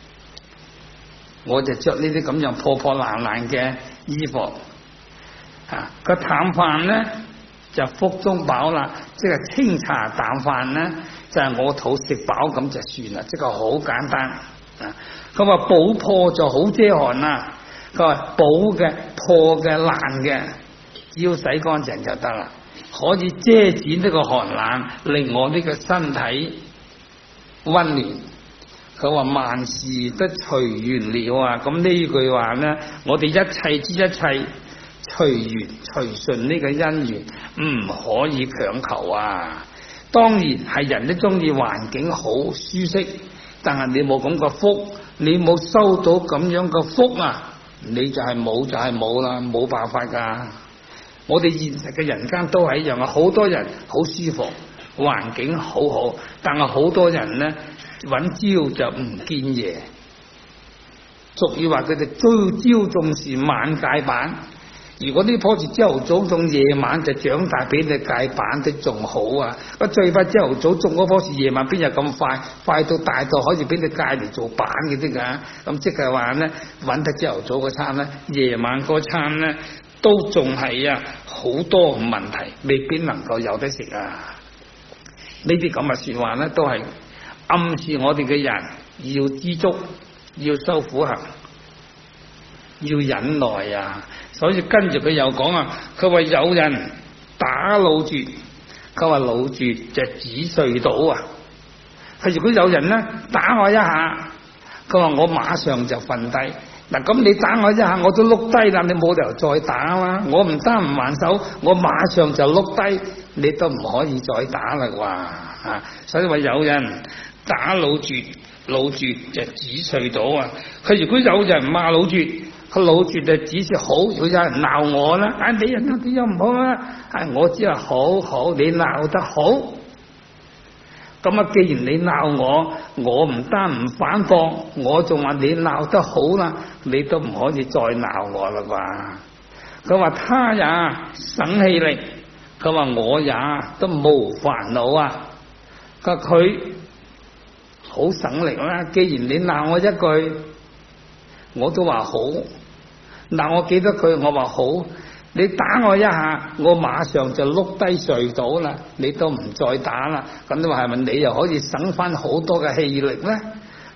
[SPEAKER 2] 我就着呢啲咁樣破破爛爛嘅衣服。個淡飯咧就腹中飽啦，即係清茶淡飯咧就係我肚食飽咁就算啦，即係好簡單。佢話補破就好遮寒啊，佢話補嘅、破嘅、爛嘅，只要洗乾淨就得啦，可以遮止呢個寒冷，令我呢個身體溫暖。佢話萬事都隨緣了啊！咁呢句話咧，我哋一切之一切隨緣隨順呢個因緣，唔可以強求啊！當然係人都中意環境好舒適，但係你冇咁個福，你冇收到咁樣嘅福啊，你就係冇就係冇啦，冇辦法噶。我哋現實嘅人間都係一樣啊，好多人好舒服，環境好好，但係好多人呢，揾朝就唔見夜。俗語話佢哋朝種樹晚界板，如果呢棵樹朝頭早種，夜晚就長大俾你界板都仲好啊！最快朝頭早種嗰棵樹，夜晚邊有咁快？快到大到可以俾你界嚟做板嘅啫㗎。咁即係話呢，揾得朝頭早嗰餐呢，夜晚嗰餐呢，都仲係好多問題，未必能夠有得食啊！呢啲咁嘅說話呢，都係暗示我哋嘅人要知足，要修苦行，要忍耐啊！所以跟住佢又講啊，佢話有人打老絕，佢話老絕就指睡倒啊！佢如果有人呢打我一下，佢話我馬上就瞓低。嗱，咁你打我一下，我都碌低啦，你冇理由再打啦。我唔單唔還手，我馬上就碌低，你都唔可以再打啦啩！所以話有人打老絕，老絕就指睡倒啊！佢如果有人罵老絕，佢老絕就指示好；如果有人鬧我啦，你人啲又唔好啦，我只係好好，你鬧得好。咁啊，既然你鬧我，我唔單唔反駁，我仲話你鬧得好啦，你都唔可以再鬧我啦啩？佢話他也省氣力，佢話我也都無煩惱啊！佢好省力啦。既然你鬧我一句，我都話好。嗱，我記得佢，我話好，你打我一下，我馬上就碌低睡倒啦，你都唔再打啦。咁你話係咪你又可以省翻好多嘅氣力咧？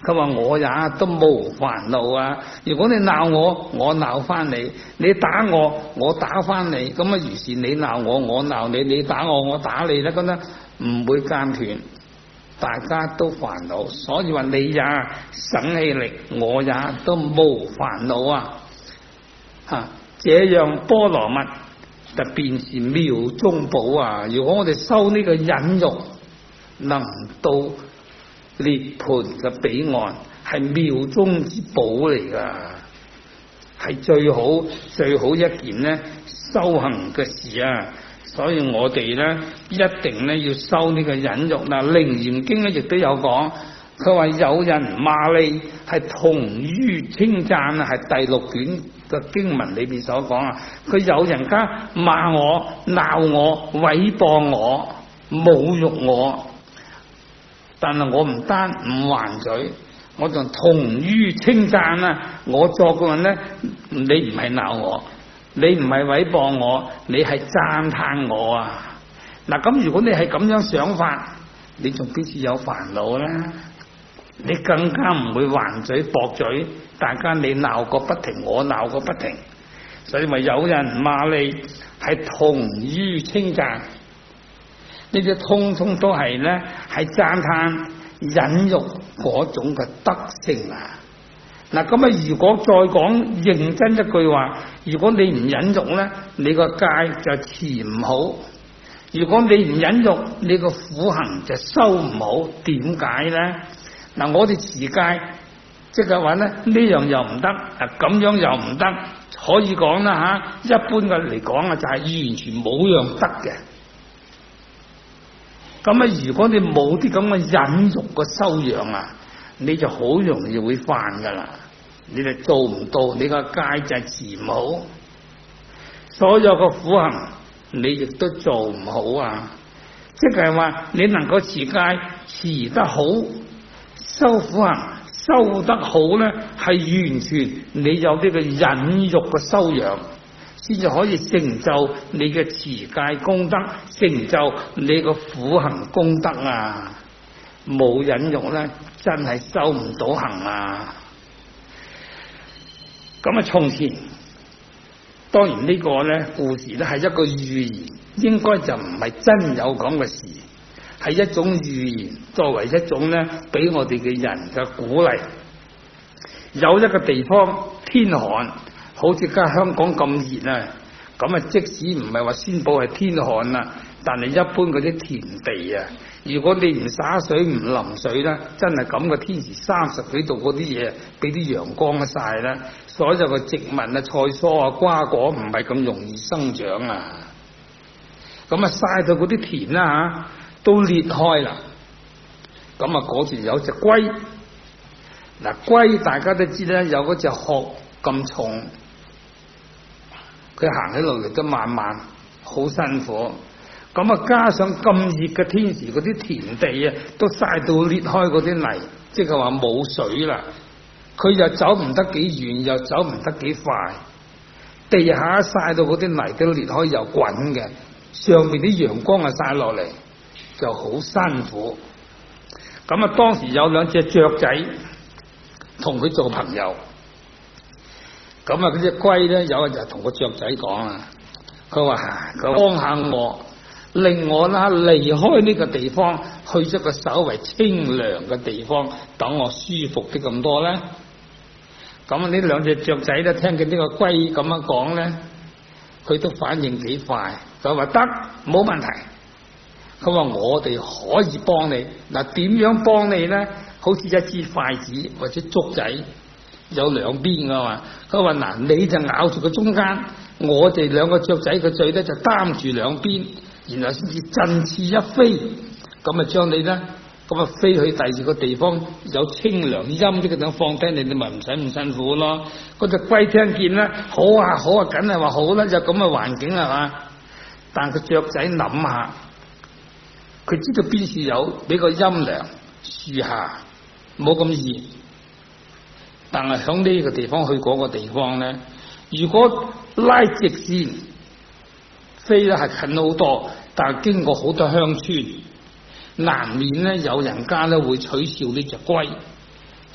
[SPEAKER 2] 佢話我也都無煩惱啊！如果你鬧我，我鬧翻你；你打我，我打翻你。咁啊，於是你鬧我，我鬧你；你打我，我打你咧，咁咧唔會間斷，大家都煩惱。所以話你也省氣力，我也都無煩惱啊！嚇，這樣波羅蜜就便是妙中寶啊！如果我哋修呢個忍辱，能到涅槃嘅彼岸，係妙中之寶嚟噶，係最好一件呢修行嘅事啊！所以我哋呢一定呢要修呢個忍辱。嗱，《楞嚴經》呢亦都有講，佢話有人罵你係同於稱讚啊，係第6卷嘅經文裏邊所講啊。佢有人家罵我、鬧我、毀謗我、侮辱我。但係我唔單唔還嘴，我仲同於稱讚啊！我作個人呢，你唔係鬧我，你唔係毀謗我，你係讚歎我啊！嗱，咁如果你係咁樣想法，你仲邊處有煩惱呢？你更加唔會還嘴駁嘴，大家你鬧個不停，我鬧個不停，所以咪有人罵你係同於稱讚。呢啲通通都係呢，係讚歎忍辱嗰種嘅德性啊！嗱，咁啊，如果再講認真一句話，如果你唔忍辱呢，你個戒就持唔好；如果你唔忍辱，你個苦行就修唔好。點解呢？嗱，我哋持戒，即係話呢，呢樣又唔得，咁樣又唔得，可以講啦嚇。一般嘅嚟講啊，就係完全冇樣得嘅。咁啊，如果你冇啲咁嘅忍辱嘅修養啊，你就好容易會犯噶啦，你就做唔到，你個戒就持唔好，所有嘅苦行你亦都做唔好啊！即係話你能夠持戒持得好，修苦行修得好呢，係完全你有呢個忍辱嘅修養，先至可以成就你嘅持戒功德，成就你個苦行功德啊！冇忍辱呢，真係修唔到行啊！咁啊，從前當然呢個呢故事呢係一個寓言，應該就唔係真有咁嘅事，係一種寓言，作為一種呢俾我哋嘅人嘅鼓勵。有一個地方天寒，好似家香港咁熱啊，咁啊即使唔係話宣布係天寒啦，但係一般嗰啲田地啊，如果你唔灑水唔淋水咧，真係咁嘅天時30幾度嗰啲嘢，俾啲陽光一曬咧，所有嘅植物啊、菜蔬啊、瓜果唔係咁容易生長啊，咁啊曬到嗰啲田啦嚇都裂開啦，咁啊嗰時有隻龜，嗱龜大家都知咧，有嗰隻殼咁重。佢行起路嚟都慢慢，好辛苦。咁啊，加上咁熱嘅天時，嗰啲田地啊，都曬到裂開嗰啲泥，即係話冇水啦。佢又走唔得幾遠，又走唔得幾快。地下曬到嗰啲泥都裂開又滾嘅，上邊啲陽光啊曬落嚟，就好辛苦。咁啊，當時有兩隻雀仔同佢做朋友。咁啊！嗰隻龜咧，有一日同個雀仔講啊，佢話：佢幫下我，令我啦離開呢個地方，去咗個稍為清涼嘅地方，等我舒服啲咁多咧。咁呢兩隻雀仔咧，聽見呢個龜咁樣講咧，佢都反應幾快。佢話得，冇問題。佢話我哋可以幫你。嗱，點樣幫你咧？好似一支筷子或者竹仔。有兩邊噶嘛？佢話嗱，你就咬住個中間，我哋兩個雀仔嘅嘴咧就擔住兩邊，然後先至振翅一飛，咁啊將你咧咁啊飛去第二個地方有清涼陰啲嘅地方放低你，你咪唔使咁辛苦咯。嗰隻龜聽見咧，好啊好啊，梗係話好啦，有咁嘅環境係嘛？但個雀仔諗下，佢知道邊處有比較陰涼，樹下冇咁熱。但係響呢個地方去嗰個地方咧，如果拉直線飛咧係近好多，但係經過好多鄉村，難免咧有人家咧會取笑呢隻龜，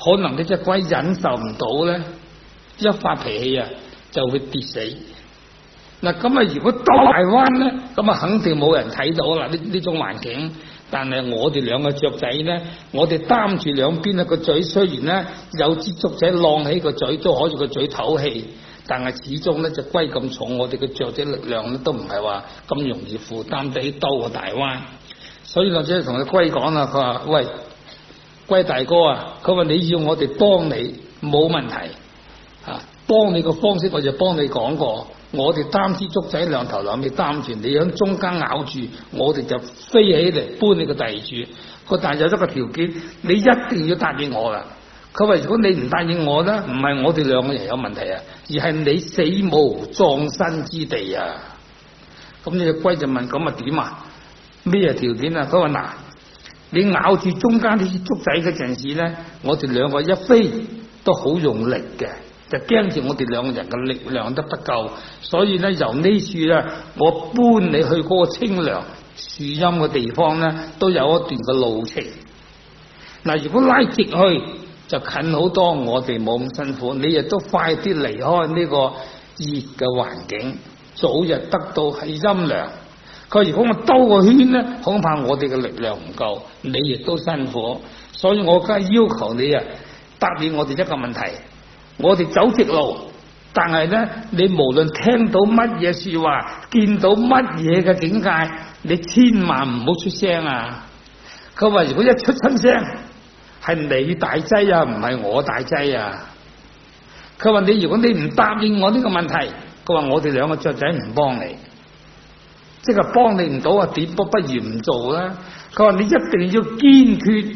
[SPEAKER 2] 可能呢隻龜忍受唔到咧，一發脾氣啊就會跌死。嗱咁啊，如果兜大彎咧，咁啊肯定冇人睇到啦呢種環境。但係我哋兩個雀仔咧，我哋擔住兩邊啊個嘴，雖然咧有支竹仔晾起個嘴，都可以個嘴唞氣，但係始終咧隻龜咁重，我哋嘅雀仔力量咧都唔係話咁容易負擔得起兜個大彎。所以我只係同隻龜講啦，佢話：喂，龜大哥啊，佢話你要我哋幫你冇問題啊，幫你個方式我就幫你講過。我哋擔支竹仔兩頭兩尾擔住，你喺中間咬住，我哋就飛起嚟搬你個第二柱。但係有一個條件，你一定要答應我啦。佢話如果你唔答應我咧，唔係我哋兩個人有問題啊，而係你死無葬身之地啊。咁呢隻龜就問：咁啊點啊？咩條件啊？佢話嗱，你咬住中間呢支竹仔嗰陣時咧，我哋兩個一飛都好用力嘅。就驚住我哋兩個人嘅力量都不夠，所以咧由呢處咧，我搬你去嗰個清涼樹蔭嘅地方咧，都有一段嘅路程。嗱，如果拉直去就近好多，我哋冇咁辛苦，你亦都快啲離開呢個熱嘅環境，早日得到係陰涼。佢如果我兜個圈咧，恐怕我哋嘅力量唔夠，你亦都辛苦，所以我梗係要求你啊，答應我哋一個問題。我哋走直路，但係咧，你無論聽到乜嘢說話，見到乜嘢嘅境界，你千萬唔好出聲啊！佢話如果一出親聲，係你大劑啊，唔係我大劑啊！佢話如果你唔答應我呢個問題，佢話我哋兩個雀仔唔幫你，即係幫你唔到啊，點不如唔做啦！佢話你一定要堅決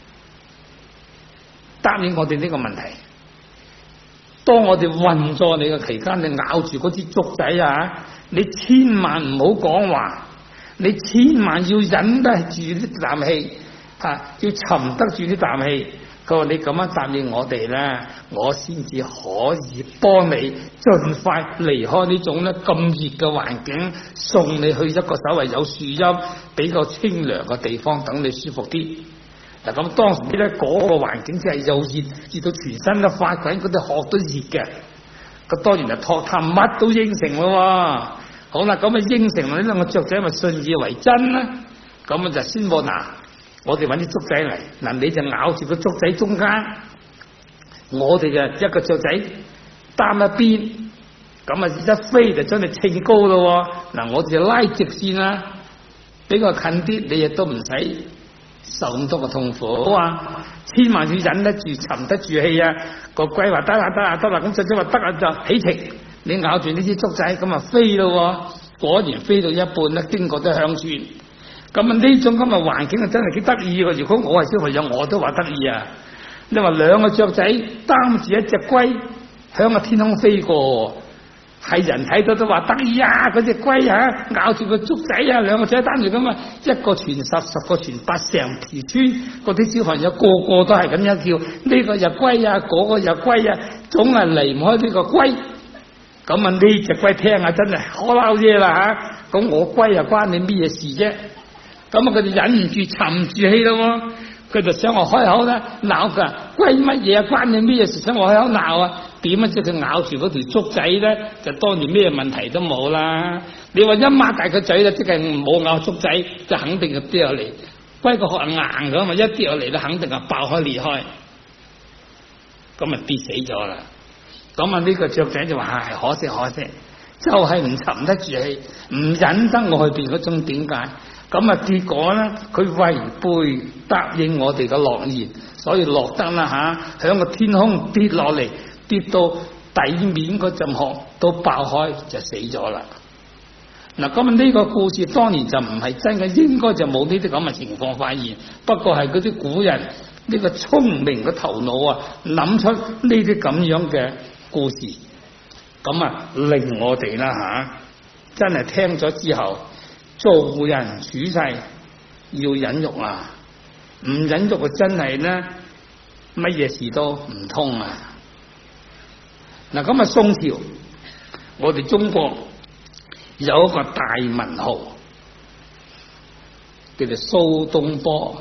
[SPEAKER 2] 答應我哋呢個問題。當我哋運咗你嘅期間，你咬住嗰支竹仔啊！你千萬唔好講話，你千萬要忍得住呢啖氣，要沉得住呢啖氣。佢話你咁樣答應我哋咧，我先至可以幫你盡快離開呢種咧咁熱嘅環境，送你去一個稍為有樹蔭、比較清涼嘅地方，等你舒服啲。嗱咁當時咧嗰個環境真係又熱到全身都發緊，嗰啲殼都熱嘅。咁當然就託探乜都應承咯。好啦，咁啊應承呢兩個雀仔咪信以為真啦。咁啊就宣佈嗱，我哋揾啲竹仔嚟，嗱你就咬住個竹仔中間，我哋就一個雀仔擔一邊，咁啊一飛就將你稱高咯。嗱我哋就拉直線啦，比較近啲，你亦都唔使受咁多嘅痛苦。好啊，千萬要忍得住、沉得住氣啊！個龜話得啦，咁雀仔話得啦，就起程。你咬住呢支竹仔，咁啊飛咯。果然飛到一半咧，經過咗鄉村。咁啊呢種咁嘅環境啊，真係幾得意喎！如果我係小朋友，我都話得意啊！你話兩個雀仔擔住一隻龜響個天空飛過，係人睇到都話得意啊！嗰隻龜啊，咬住個竹仔啊，兩個仔擔住咁啊，一個傳十，十個傳百，成條村嗰啲小朋友個個都係咁樣叫，呢個又龜啊，嗰個又龜啊，總係離唔開呢個龜。咁啊呢隻龜聽下真係可撈嘢啦吓！咁我龜又關你咩事啫？咁啊佢就忍唔住沉住氣咯，佢就想我開口啦鬧佢，龜乜嘢啊？關你咩事？想我開口鬧啊？點啊？即係佢咬住嗰條竹仔咧，就當然咩問題都冇啦。你話一擘大個嘴咧，即係冇咬竹仔，就肯定就跌落嚟。龜個殼硬噶嘛，一跌落嚟咧，肯定係爆開裂開，咁啊跌死咗啦。咁啊呢個雀仔就話係可惜，就係唔沉得住氣，唔忍得外邊嗰種點解？咁啊結果咧，佢違背答應我哋嘅諾言，所以落得啦吓，響個天空跌落嚟，跌到底面嗰陣殼都爆開就死咗啦。嗱，咁啊呢個故事當然就唔係真嘅，應該就冇呢啲咁嘅情況發現。不過係嗰啲古人呢個聰明嘅頭腦啊，諗出呢啲咁樣嘅故事，咁啊令我哋啦吓，真係聽咗之後，做人處世要忍辱啊！唔忍辱啊，真係咧乜嘢事都唔通啊！嗱，咁啊宋朝，我哋中國有一個大文豪，叫做蘇東坡，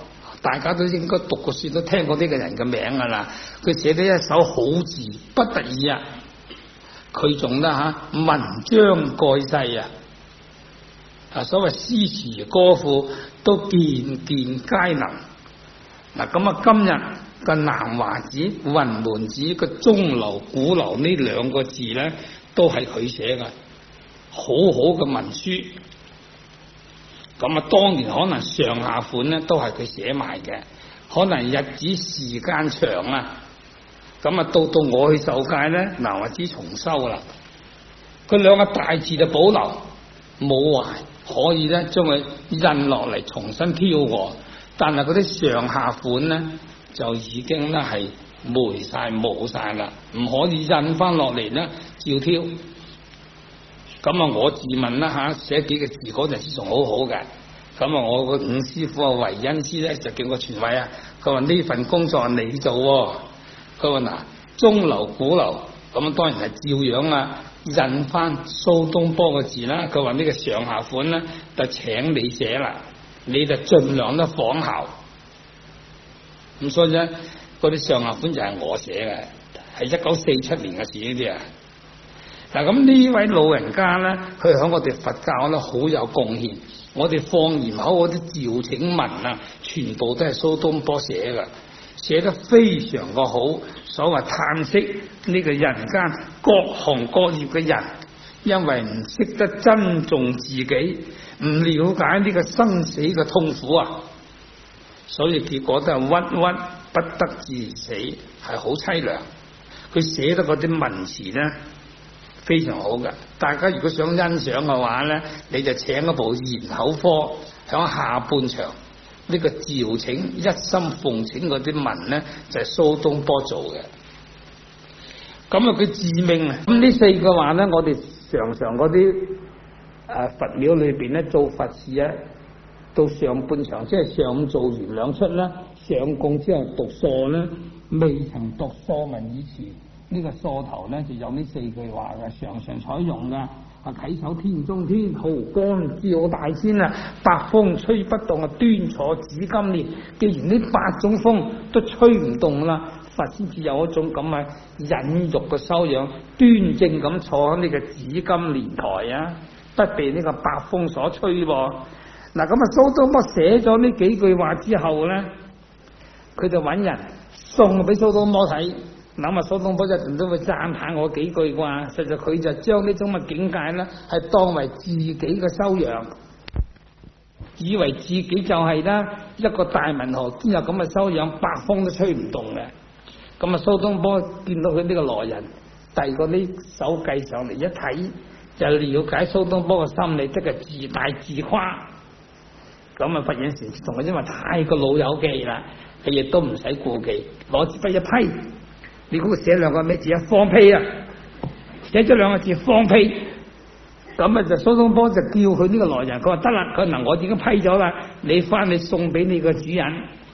[SPEAKER 2] 大家都應該讀過書，都聽過呢個人嘅名噶啦。佢寫咗一手好字，不得已啊！佢仲文章蓋世啊！所謂詩詞歌賦都件件皆能。嗱，咁啊，今日個南華寺、雲門寺個鐘樓鼓樓呢兩個字咧，都係佢寫嘅，好好嘅文書。咁啊，當年可能上下款咧都係佢寫埋嘅，可能日子時間長啊，咁啊到我去受戒咧，南華寺重修啦。佢兩個大字就保留冇壞，可以咧將佢印落嚟重新挑過，但係嗰啲上下款咧就已經咧係霉晒冇晒啦，唔可以印翻落嚟咧照挑。咁啊，我自問啦寫幾個字嗰陣時仲好好嘅。咁啊，我個五師傅維恩師咧就叫我傳位啊，佢話呢份工作係你做喎。佢話嗱，鐘樓鼓樓咁當然係照樣印翻蘇東坡嘅字啦。佢話呢個上下款咧就請你寫啦，你就盡量都仿效。咁所以咧嗰啲上下款就係我寫嘅，係1947年嘅事呢啲啊。嗱，咁呢位老人家咧，佢喺我哋佛教咧好有貢獻。我哋放言口嗰啲召請文啊，全部都係蘇東坡寫嘅，寫得非常嘅好。所謂嘆息呢個人間各行各業嘅人，因為唔識得珍重自己，唔了解呢個生死嘅痛苦啊，所以結果都係鬱鬱不得志死，係好凄涼。佢寫得嗰啲文詞咧非常好嘅，大家如果想欣賞嘅話咧，你就請一部言口科，響下半場呢個召請一心奉請嗰啲文咧，就係蘇東坡做嘅。咁啊，佢自命啊，咁呢四句話咧，我哋常嗰啲佛廟裏邊咧做佛事啊，到上半場即係上午做完兩出啦，上供之後讀疏咧，未曾讀疏文以前。呢個梳頭咧就有呢四句話嘅，常常採用噶。啟首天中天，毫光照大千啊！百風吹不動啊，端坐紫金蓮。既然呢8種風都吹唔動啦，佛先至有一種咁嘅忍辱嘅修養，端正咁坐喺呢個紫金蓮台啊，不被呢個百風所吹喎。嗱，咁啊，蘇東坡寫咗呢幾句話之後咧，佢就揾人送俾蘇東坡睇。諗下蘇東坡一定都會讚歎我幾句啩，實在佢就將呢種嘅境界咧，係當為自己嘅修養，以為自己就係啦一個大文豪，兼有咁嘅修養，百風都吹唔動嘅。咁啊，蘇東坡見到佢呢個來人，遞過呢手計上嚟一睇，就了解蘇東坡嘅心理，即係自大自誇。咁啊，佛印禪師同佢因為太過老友記啦，佢亦都唔使顧忌，攞支筆一批。你估佢寫兩個咩字啊？放屁啊！寫咗兩個字放屁，咁啊就蘇東坡就叫佢呢個來人，佢話得啦，佢嗱我已經批咗啦，你翻去送俾你個主人，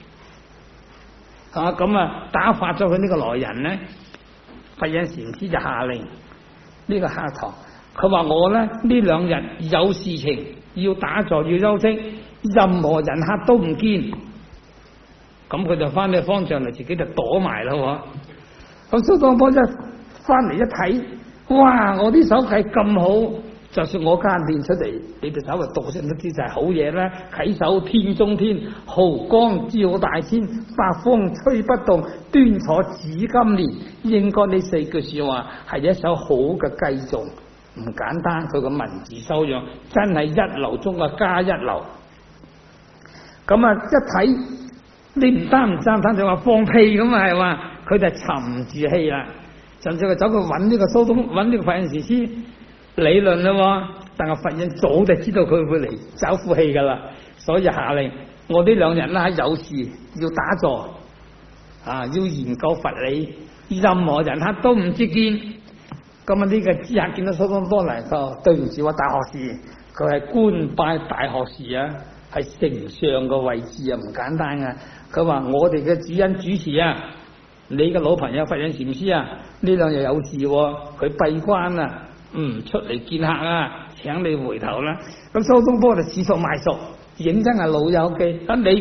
[SPEAKER 2] 咁啊打發咗佢呢個來人咧，佛印禪師就下令呢個下堂，佢話我咧呢兩日有事情要打坐要休息，任何人客都唔見，咁佢就翻去方丈嚟，自己就躲埋啦。咁蘇東坡一翻嚟一睇，哇！我啲手計咁好，就算我間練出嚟，你哋稍微讀聲都知就係好嘢啦。啟首天中天，毫光照大千，百風吹不動，端坐紫金蓮。應該呢四句說話係一首好嘅偈頌，唔簡單。佢個文字修養真係一流中嘅加一流。咁啊，一睇你唔單唔讚歎，就話放屁咁啊，係嘛？佢就沉住氣啦，甚至佢走去揾呢個蘇東，揾呢個佛印禪師理論啦。但係佛印早就知道佢會嚟找副氣噶啦，所以下令我呢兩人啦有事要打坐要研究佛理，任何人客都唔接見。咁啊呢個知客見到蘇東坡嚟，就對唔住我大學士，佢係官拜大學士啊，係丞相嘅位置啊，唔簡單啊。佢話我哋嘅主人主持啊，你嘅老朋友佛印禪師啊，呢兩日有事佢閉關啊，出嚟見客啊，請你回頭啦。咁蘇東坡就恃熟賣熟，認真係老友記。咁你唔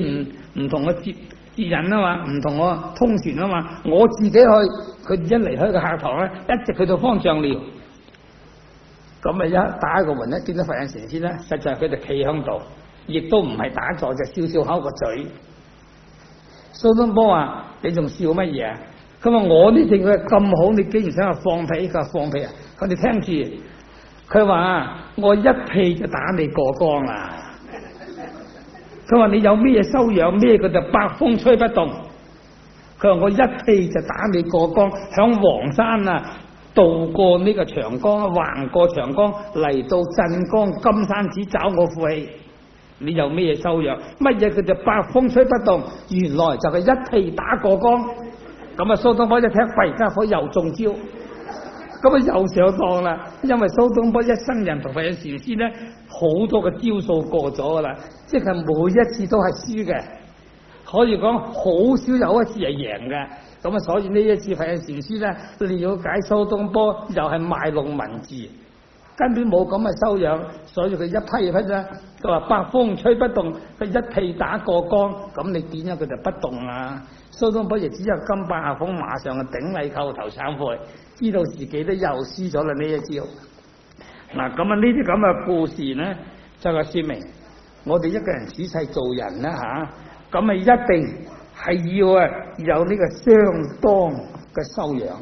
[SPEAKER 2] 唔同嘅接引啊嘛，唔同嘅通傳啊嘛。我自己去，佢一離開個客堂咧，一直去到方丈寮。咁咪一打個門咧，見到佛印禪師咧，實在佢就企喺度，亦都唔係打坐，就笑笑口個嘴。蘇東坡話：你仲笑乜嘢啊？佢話我呢證佢咁好，你竟然想話放屁？佢話放屁啊！佢哋聽住，佢話我一屁就打你過江啦。佢話你有咩修養咩？佢就百風吹不動。佢話我一屁就打你過江，響黃山啊！渡過呢個長江，橫過長江嚟到鎮江金山寺找我負氣，你有咩修養？乜嘢佢就百風吹不動？原來就係一屁打過江。咁啊，蘇東坡一聽，弊家伙又中招，咁啊又上當啦。因為蘇東坡一生人同佛印禪師咧，好多個招數過咗噶啦，即係每一次都係輸嘅，可以講好少有一次係贏嘅。咁啊，所以呢一次佛印禪師咧，了解蘇東坡又係賣弄文字，根本冇咁嘅修養，所以佢一批咧，佢話百風吹不動，佢一屁打過江，咁你點樣佢就不動啊？蘇東坡亦只有甘拜下風，馬上就頂禮叩頭懺悔，知道自己都又輸咗啦呢一招。嗱，咁啊呢啲咁嘅故事咧，就係說明我哋一個人處世做人啦吓，咁啊一定係要有呢個相當嘅修養，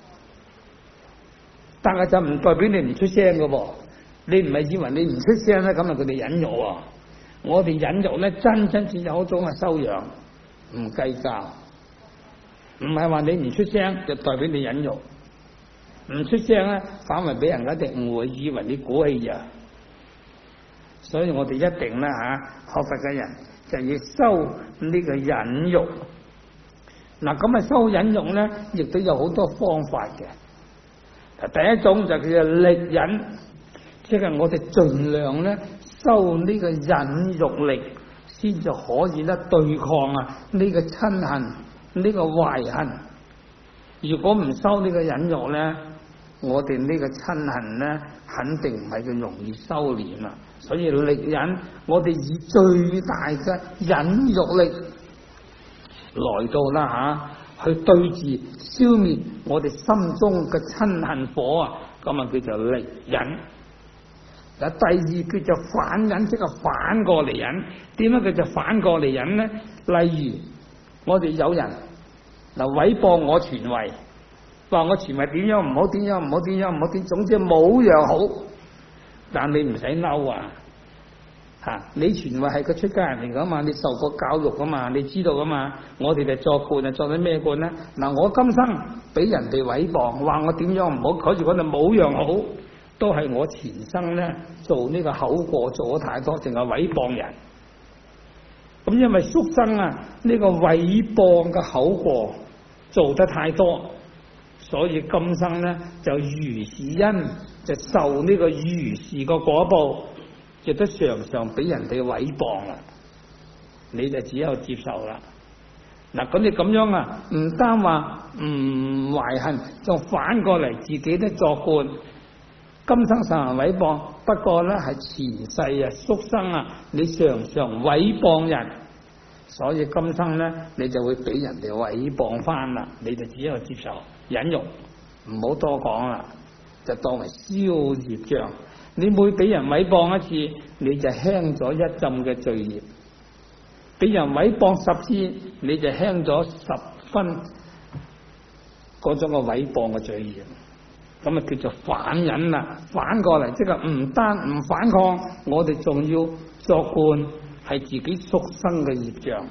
[SPEAKER 2] 但係就唔代表你唔出聲嘅噃。你唔係以為你唔出聲咧，咁啊佢哋忍辱啊！我哋忍辱咧，真正有一種嘅修養，唔計較，唔係話你唔出聲就代表你忍辱，唔出聲咧反為俾人家哋誤會，以為你鼓氣啊！所以我哋一定咧學佛嘅人就要修呢個忍辱。嗱，咁啊修忍辱咧，亦都有好多方法嘅。第一種就叫做力忍，即係我哋盡量咧修呢個忍辱力，先就可以咧對抗呢個親恨、呢個懷恨。如果唔修呢個忍辱咧，我哋呢個親恨咧，肯定唔係咁容易修煉啦。所以力忍，我哋以最大嘅忍辱力來到啦去對治消滅我哋心中嘅親恨火啊，咁啊叫做力忍。嗱，第二叫做反忍，即係反過嚟忍。點樣叫做反過嚟忍呢？例如我哋有人嗱毀謗我傳位，話我傳位點樣唔好，點樣唔好，點樣唔好，點總之冇樣好。但你唔使嬲啊！你傳位係個出家人嚟噶嘛，你受過教育噶嘛，你知道噶嘛。我哋就作官啊，作緊咩官咧？嗱，我今生俾人哋毀謗，話我點樣唔好，佢住嗰度冇樣好，都係我前生咧做呢個口過做得太多，淨係毀謗人。咁因為宿生呢個毀謗嘅口過做得太多，所以今生咧就如是因，就受呢個如是個果報。亦都常常俾人哋毀謗啦，你就只有接受啦。嗱，咁你咁樣唔單話唔懷恨，仲反過嚟自己都作慣，今生受人毀謗，不過咧係前世宿生你常常毀謗人，所以今生咧你就會俾人哋毀謗翻啦，你就只有接受忍辱，唔好多講啦，就當為消業障。你每俾人毀謗一次，你就輕咗一浸嘅罪業；俾人毀謗10次，你就輕咗10分嗰種嘅毀謗嘅罪業。咁啊叫做反忍啦，反過嚟即係唔單唔反抗，我哋仲要作慣係自己宿生嘅業障。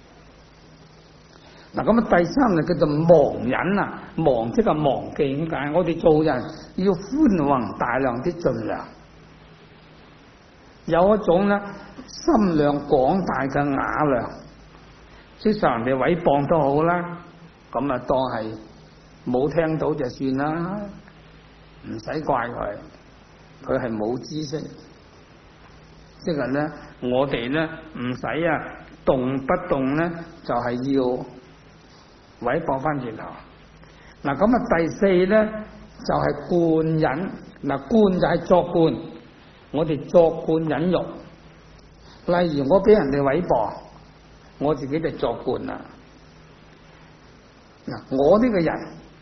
[SPEAKER 2] 嗱，咁第三就叫做忘忍啦，忘即係忘記咁解。我哋做人要寬宏大量啲盡量。有一種咧心量廣大嘅雅量，即使人哋毀謗都好啦，咁當係冇聽到就算啦，唔使怪佢，佢係冇知識。即係咧，我哋咧唔使動不動咧就係要毀謗翻轉頭。嗱，咁第四咧就係慣忍。嗱，慣就係作慣。我哋作慣忍辱，例如我俾人哋毀謗， 我自己就作慣啦。嗱，我呢個人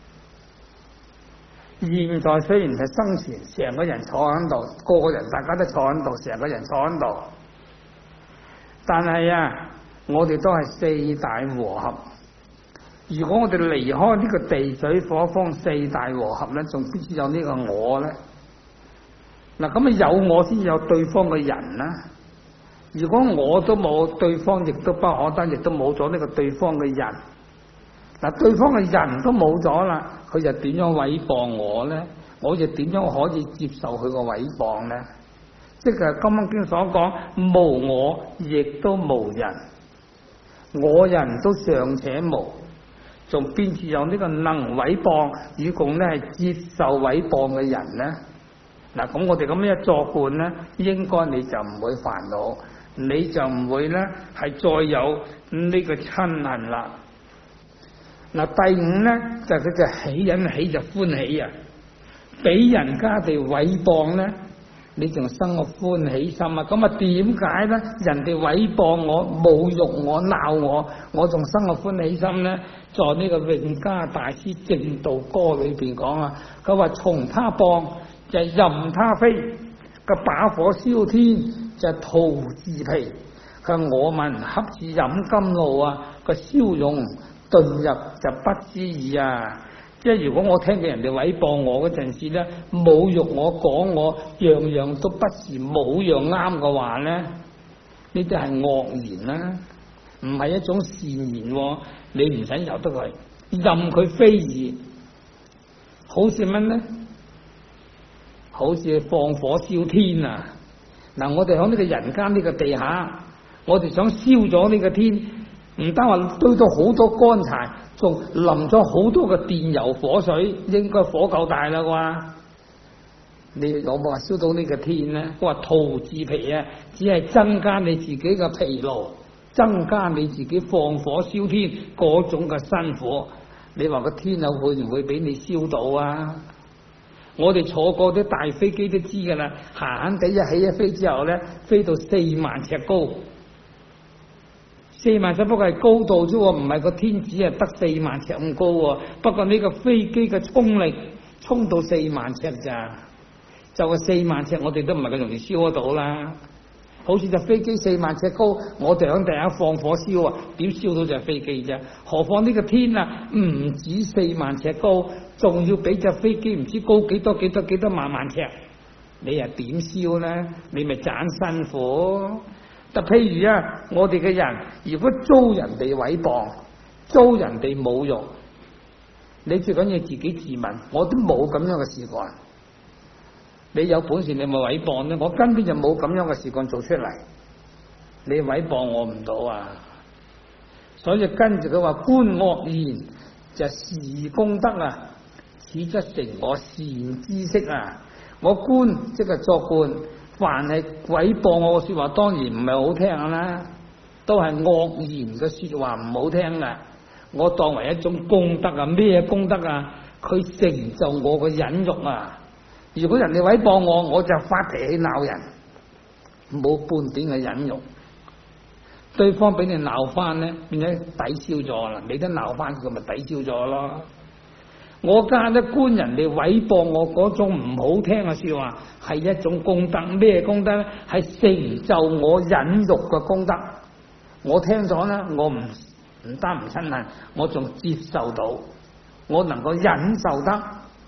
[SPEAKER 2] 現在雖然係生前成個人坐喺度，個個人大家都坐喺度，成個人坐喺度，但係啊，我哋都係四大和合。如果我哋離開呢個地水火風四大和合咧，仲必須有呢個我咧。嗱，咁啊有我先有對方嘅人啦。如果我都冇，對方亦都不可得，亦都冇咗呢個對方嘅人。嗱，對方嘅人都冇咗啦，佢就點樣毀謗我咧？我就點樣可以接受佢個毀謗咧？即係《金剛經》所講，無我亦都無人，我人都尚且無，仲邊處有呢個能毀謗與共咧係接受毀謗嘅人咧？嗱，咁我哋咁樣一作慣咧，應該你就唔會煩惱，你就唔會咧係再有呢個親恨啦。嗱，第五咧就佢就喜欣喜就歡喜啊！俾人家哋毀謗咧，你仲生個歡喜心啊！咁啊點解咧？人哋毀謗我、侮辱我、鬧我，我仲生個歡喜心咧？在呢個永嘉大師正道歌裏邊講啊，佢話從他謗就任他飛，個把火燒天就徒自疲。佢話我聞恰似飲甘露啊，個燒融頓入就不知矣啊！即係如果我聽見人哋毀謗我嗰陣時咧，侮辱我、講我，樣樣都不是冇樣啱嘅話咧，呢啲係惡言啦，唔係一種善言喎。你唔使由得佢，任佢飛矣。好似乜咧？好似放火燒天啊！嗱，我哋喺呢個人間呢個地下，我哋想燒咗呢個天。唔單話堆咗好多乾柴，仲淋咗好多嘅電油火水，應該火夠大啦啩？你有冇話燒到呢個天咧？我話徒自疲啊，只係增加你自己嘅疲勞，增加你自己放火燒天嗰種嘅辛苦。你話個天啊會唔會俾你燒到啊？我哋坐過啲大飛機都知噶啦，閒閒地一起一飛之後咧，飛到4萬尺高。4萬尺不過係高度啫喎，唔係個天只係得4萬尺咁高喎。不過呢個飛機嘅衝力衝到4萬尺咋，就係4萬尺，我哋都唔係咁容易燒得到啦。好似隻飛機4萬尺高，我哋響地下放火燒啊，點燒到隻飛機啫？何況呢個天啊，唔止4萬尺高，仲要比隻飛機唔知高幾多萬尺，你又點燒咧？你咪盞辛苦。就譬如啊，我哋嘅人如果遭人哋毀謗、遭人哋侮辱，你最緊要自己自問，我都冇咁樣嘅事幹。你有本事你咪毀謗咧，我根本就冇咁樣嘅事幹做出嚟。你毀謗我唔到啊！所以跟住佢話觀惡言就是功德啊，此則成我善知識啊！我觀即係作觀。凡係毀謗我嘅說話，當然唔係好聽啦，都係惡言嘅說話，唔好聽噶。我當為一種功德啊，咩功德啊？佢成就我嘅忍辱啊！如果人哋毀謗我，我就發脾氣鬧人，冇半點嘅忍辱。對方俾你鬧翻咧，變咗抵消咗啦。你都鬧翻佢，咪抵消咗咯。我家得觀人哋毀謗我嗰種唔好聽嘅說話，係一種功德。咩功德咧？係成就我忍辱嘅功德。我聽咗咧，我唔單唔親恨，我仲接受到，我能夠忍受得，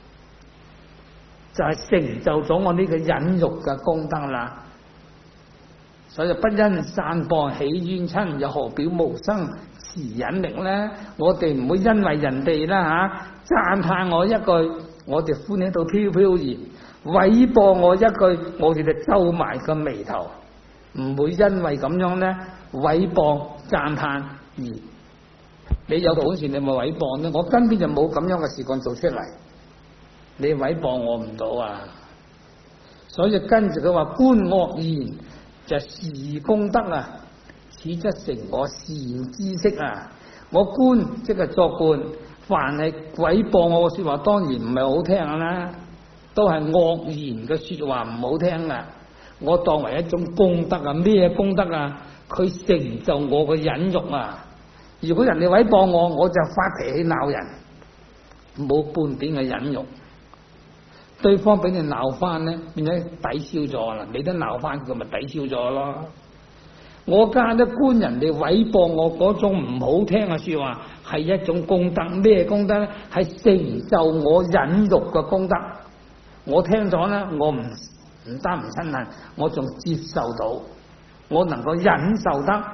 [SPEAKER 2] 就係成就咗我呢個忍辱嘅功德啦。所以不因散播起冤親，又何表無生慈忍力咧？我哋唔會因為人哋啦讚歎我一句，我哋歡喜到飄飄然；毀謗我一句，我哋就皺埋個眉頭，唔會因為咁樣咧毀謗讚歎而你有本事你咪毀謗咧，我根本就冇咁樣嘅事幹做出嚟，你毀謗我唔到啊！所以跟住佢話觀惡言就是功德啊，此則成我善知識啊！我觀即係作觀，凡係毀謗我嘅說話，當然唔係好聽啦，都係惡言嘅說話，唔好聽啊！我當為一種功德啊，咩功德啊？ 佢成就我嘅忍辱啊！如果人哋毀謗我，我就發脾氣鬧人，冇半點嘅忍辱。對方俾你鬧翻咧，變咗抵消咗啦。你都鬧翻佢，咪抵消咗咯。我家都觀人哋毀謗我嗰種唔好聽嘅說話，係一種功德。咩功德咧？係成就我忍辱嘅功德。我聽咗咧，我唔單唔親恨，我仲接受到，我能夠忍受得，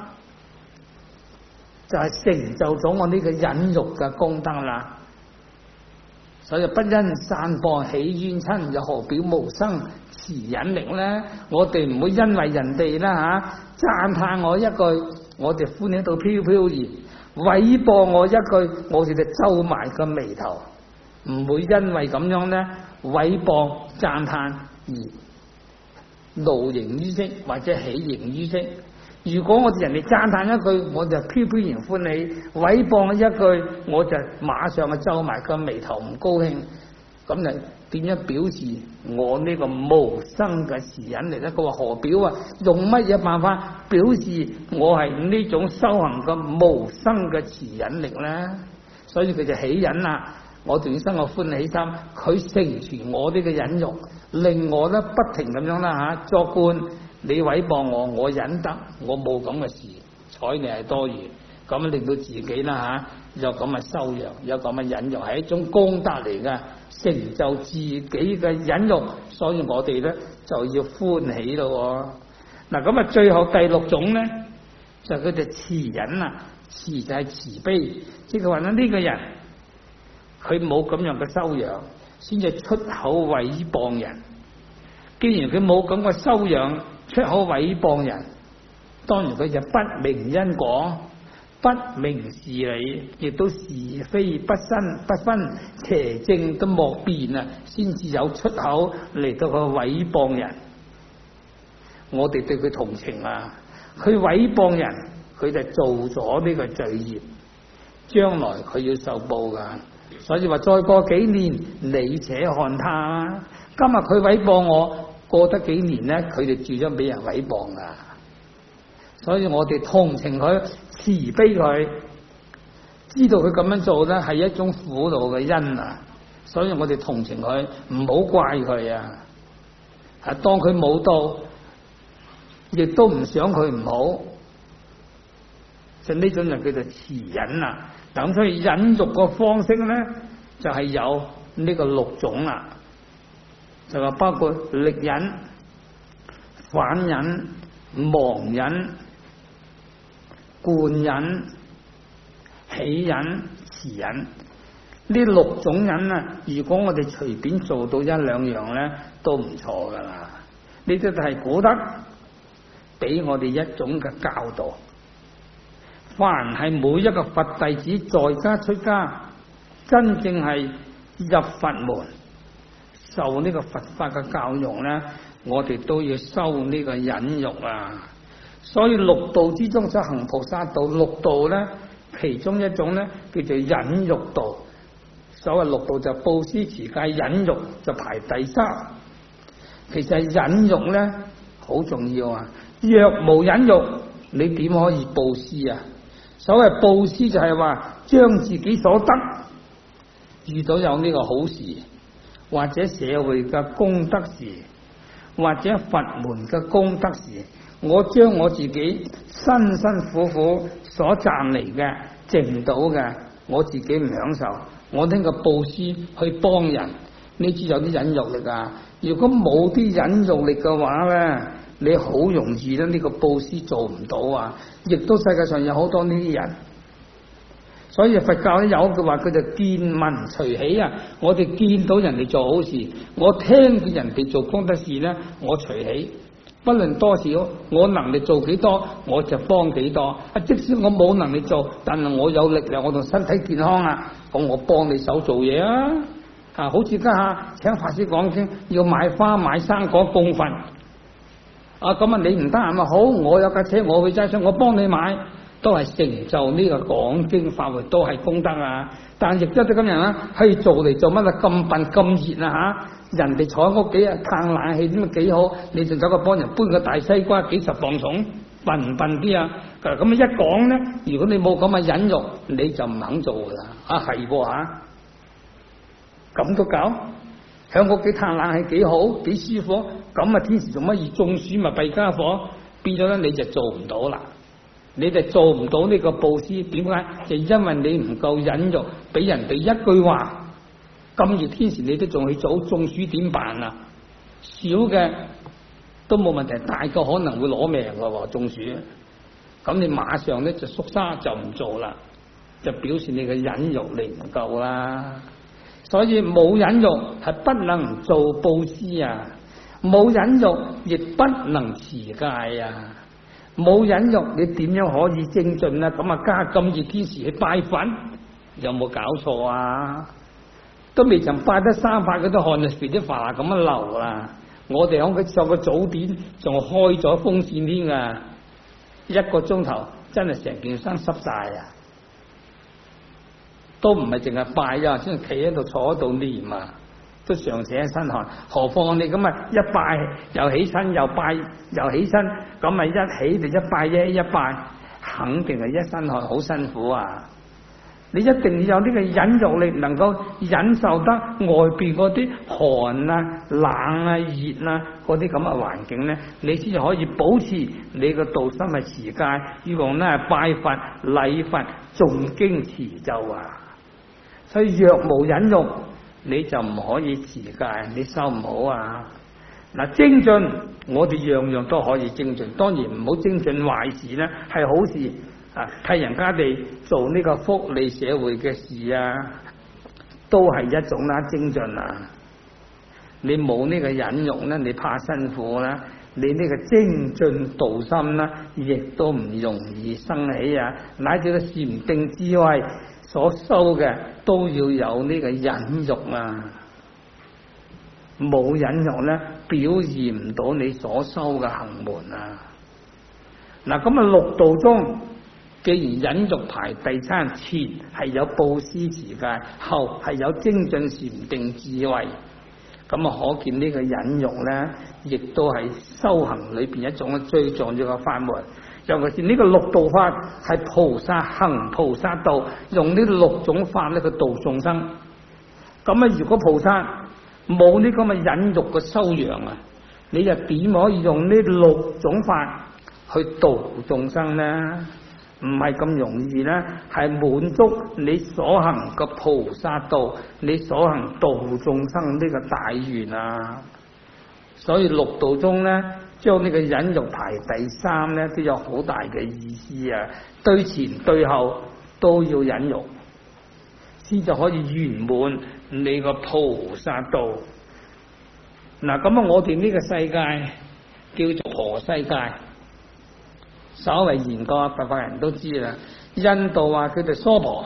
[SPEAKER 2] 就係成就咗我呢個忍辱嘅功德啦。所以不因散播起冤親，又何表無生持忍力呢？我哋唔會因為人哋啦讚歎我一句，我哋歡喜到飄飄然；毀謗我一句，我哋就皺埋個眉頭。唔會因為咁樣呢，毀謗讚歎而勞形於色或者喜形於色。如果我哋人哋讚歎一句，我就飄飄然歡喜；毀謗一句，我就馬上去皺埋個眉頭唔高興。咁就點樣表示我呢個無生嘅持忍力咧？佢話何表啊？用乜嘢辦法表示我係呢種修行嘅無生嘅持忍力咧？所以佢就起忍啦。我哋要生個歡喜心，佢成全我呢個忍辱，令我咧不停咁樣啦作觀。你毀謗我，我忍得，我冇咁嘅事，睬你係多餘，咁令到自己啦有咁嘅修養，有咁嘅忍辱，係一種功德嚟嘅，成就自己嘅忍辱，所以我哋咧就要歡喜咯。嗱，咁啊，最後第六種咧就叫做慈忍啦，慈就係慈悲，即係話咧呢個人佢冇咁樣嘅修養，先至出口毀謗人。既然佢冇咁嘅修養，出口毀謗人，當然佢就不明因果，不明事理，亦都是非不分邪正都莫辨啊，先至有出口嚟到去毀謗人。我哋對佢同情啊，佢毀謗人，佢就做咗呢個罪業，將來佢要受報噶。所以話再過幾年，你且看他。今日佢毀謗我，過得幾年咧，佢哋住咗俾人毀謗噶。所以我哋同情佢，慈悲佢，知道佢咁樣做咧係一種苦惱嘅因啊。所以我哋同情佢，唔好怪佢啊。當佢冇到，亦都唔想佢唔好，就呢種就叫做慈忍啦。咁所以忍辱個方式咧，就係有呢個六種啦。就話包括力忍、反忍、忘忍、貫忍、喜忍、慈忍。呢六種忍啊，如果我哋隨便做到一兩樣咧，都唔錯噶啦。呢啲就係古德俾我哋一種嘅教導。凡係每一個佛弟子在家出家，真正係入佛門受呢個佛法嘅教育咧，我哋都要修呢個忍辱啊。所以六道之中，所行菩薩道六道咧，其中一種咧叫做忍辱道。所謂六道就布施、持戒、忍辱就排第三。其實忍辱咧好重要啊！若無忍辱，你點可以布施啊？所謂布施就係話將自己所得，遇到有呢個好事，或者社會嘅功德時，或者佛門嘅功德時，我將我自己辛辛苦苦所賺嚟嘅、淨到嘅，我自己唔享受，我呢個布施去幫人，呢啲有啲忍辱力啊！如果冇啲忍辱力嘅話咧，你好容易咧呢個布施做唔到啊！亦都世界上有好多呢啲人，所以佛教咧有句話，佢就見聞隨喜啊！我哋見到人哋做好事，我聽見人哋做功德事咧，我隨喜，不論多少，我能力做幾多，我就幫幾多。即使我冇能力做，但係我有力量，我同身體健康啊，咁我幫你手做嘢啊！好似家下請法師講經，要買花買生果供佛。咁啊，你唔得閒嘛？好，我有架車，我去揸車，我幫你買，都係成就呢個講經法會，都係功德啊！但亦都啲咁人啦，可以做嚟做乜啊？咁笨咁熱啊嚇！人哋坐喺屋企啊，撐冷氣點啊幾好？你仲走去幫人搬個大西瓜幾十磅重， 笨唔笨啲啊？咁一講咧，如果你冇咁嘅忍辱，你就唔肯做噶啦。係喎嚇，咁都搞？喺屋企嘆冷氣幾好幾舒服，咁啊天時做乜要中暑咪弊家伙？變咗咧你就做唔到啦，你就做唔到呢個布施。點解？就因為你唔夠忍辱，俾人哋一句話咁熱天時你都仲去做，中暑點辦啊？少嘅都冇問題，大個可能會攞命噶喎，中暑。咁你馬上咧就縮沙就唔做啦，就表示你嘅忍辱力唔夠啦。所以冇忍辱係不能做布施啊，冇忍辱亦不能持戒啊，冇忍辱你點樣可以精進啊？咁啊加咁熱天時去拜佛，有冇搞錯啊？都未曾拜得3拜，嗰啲汗就肥啲發咁樣流啦。我哋喺佢上個早點仲開咗風扇添噶，1個鐘頭真係成件身濕晒啊！都唔係淨係拜啊，先企喺度坐喺度念啊，都常寫一身汗。何況你咁啊一拜又起身，又拜又起身，咁啊一起就一拜一拜，肯定係一身汗，好辛苦啊！你一定要有呢個忍辱力，能夠忍受得外邊嗰啲寒啊、冷啊、熱啊嗰啲咁嘅環境咧，你先至可以保持你個道心係持戒，用咧拜佛、禮佛、誦經持咒啊。所以若無忍辱，你就唔可以持戒，你修唔好啊。嗱，精進我哋樣樣都可以精進，當然唔好精進壞事啦，係好事。替人家哋做呢個福利社會嘅事啊，都係一種啦，精進啊！你冇呢個忍辱咧，你怕辛苦啦，你呢個精進道心啦，亦都唔容易生起啊！乃至個禪定智慧所修嘅，都要有呢個忍辱啊！冇忍辱咧，表現唔到你所修嘅行門啊！嗱，咁啊六道中，既然忍辱排第3，前係有布施持戒，後係有精進禪定智慧，咁啊可見呢個忍辱咧，亦都係修行裏邊一種最重要嘅法門。尤其是呢個六道法係菩薩行菩薩道，用呢6種法咧去度眾生。咁啊，如果菩薩冇呢咁嘅忍辱嘅修養啊，你又點可以用呢6種法去度眾生呢？唔係咁容易啦，係滿足你所行嘅菩薩道，你所行度眾生呢個大願啊！所以六道中咧，將呢個忍辱排第3咧，都有好大嘅意思啊！對前對後都要忍辱，先就可以圓滿你個菩薩道。嗱，咁啊，我哋呢個世界叫做婆世界。稍為研究佛法人都知啦，印度話佢哋娑婆，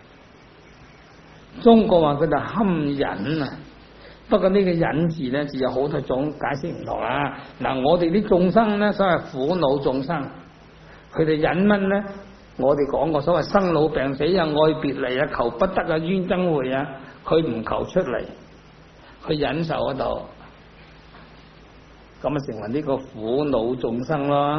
[SPEAKER 2] 中國話佢哋堪忍啊。不過呢個忍字咧，就有好多種解釋唔同啦。嗱，我哋啲眾生咧，所謂苦惱眾生，佢哋忍乜咧？我哋講過所謂生老病死啊、愛別離啊、求不得啊、冤憎會啊，佢唔求出嚟，佢忍受嗰度，咁啊成為呢個苦惱眾生咯。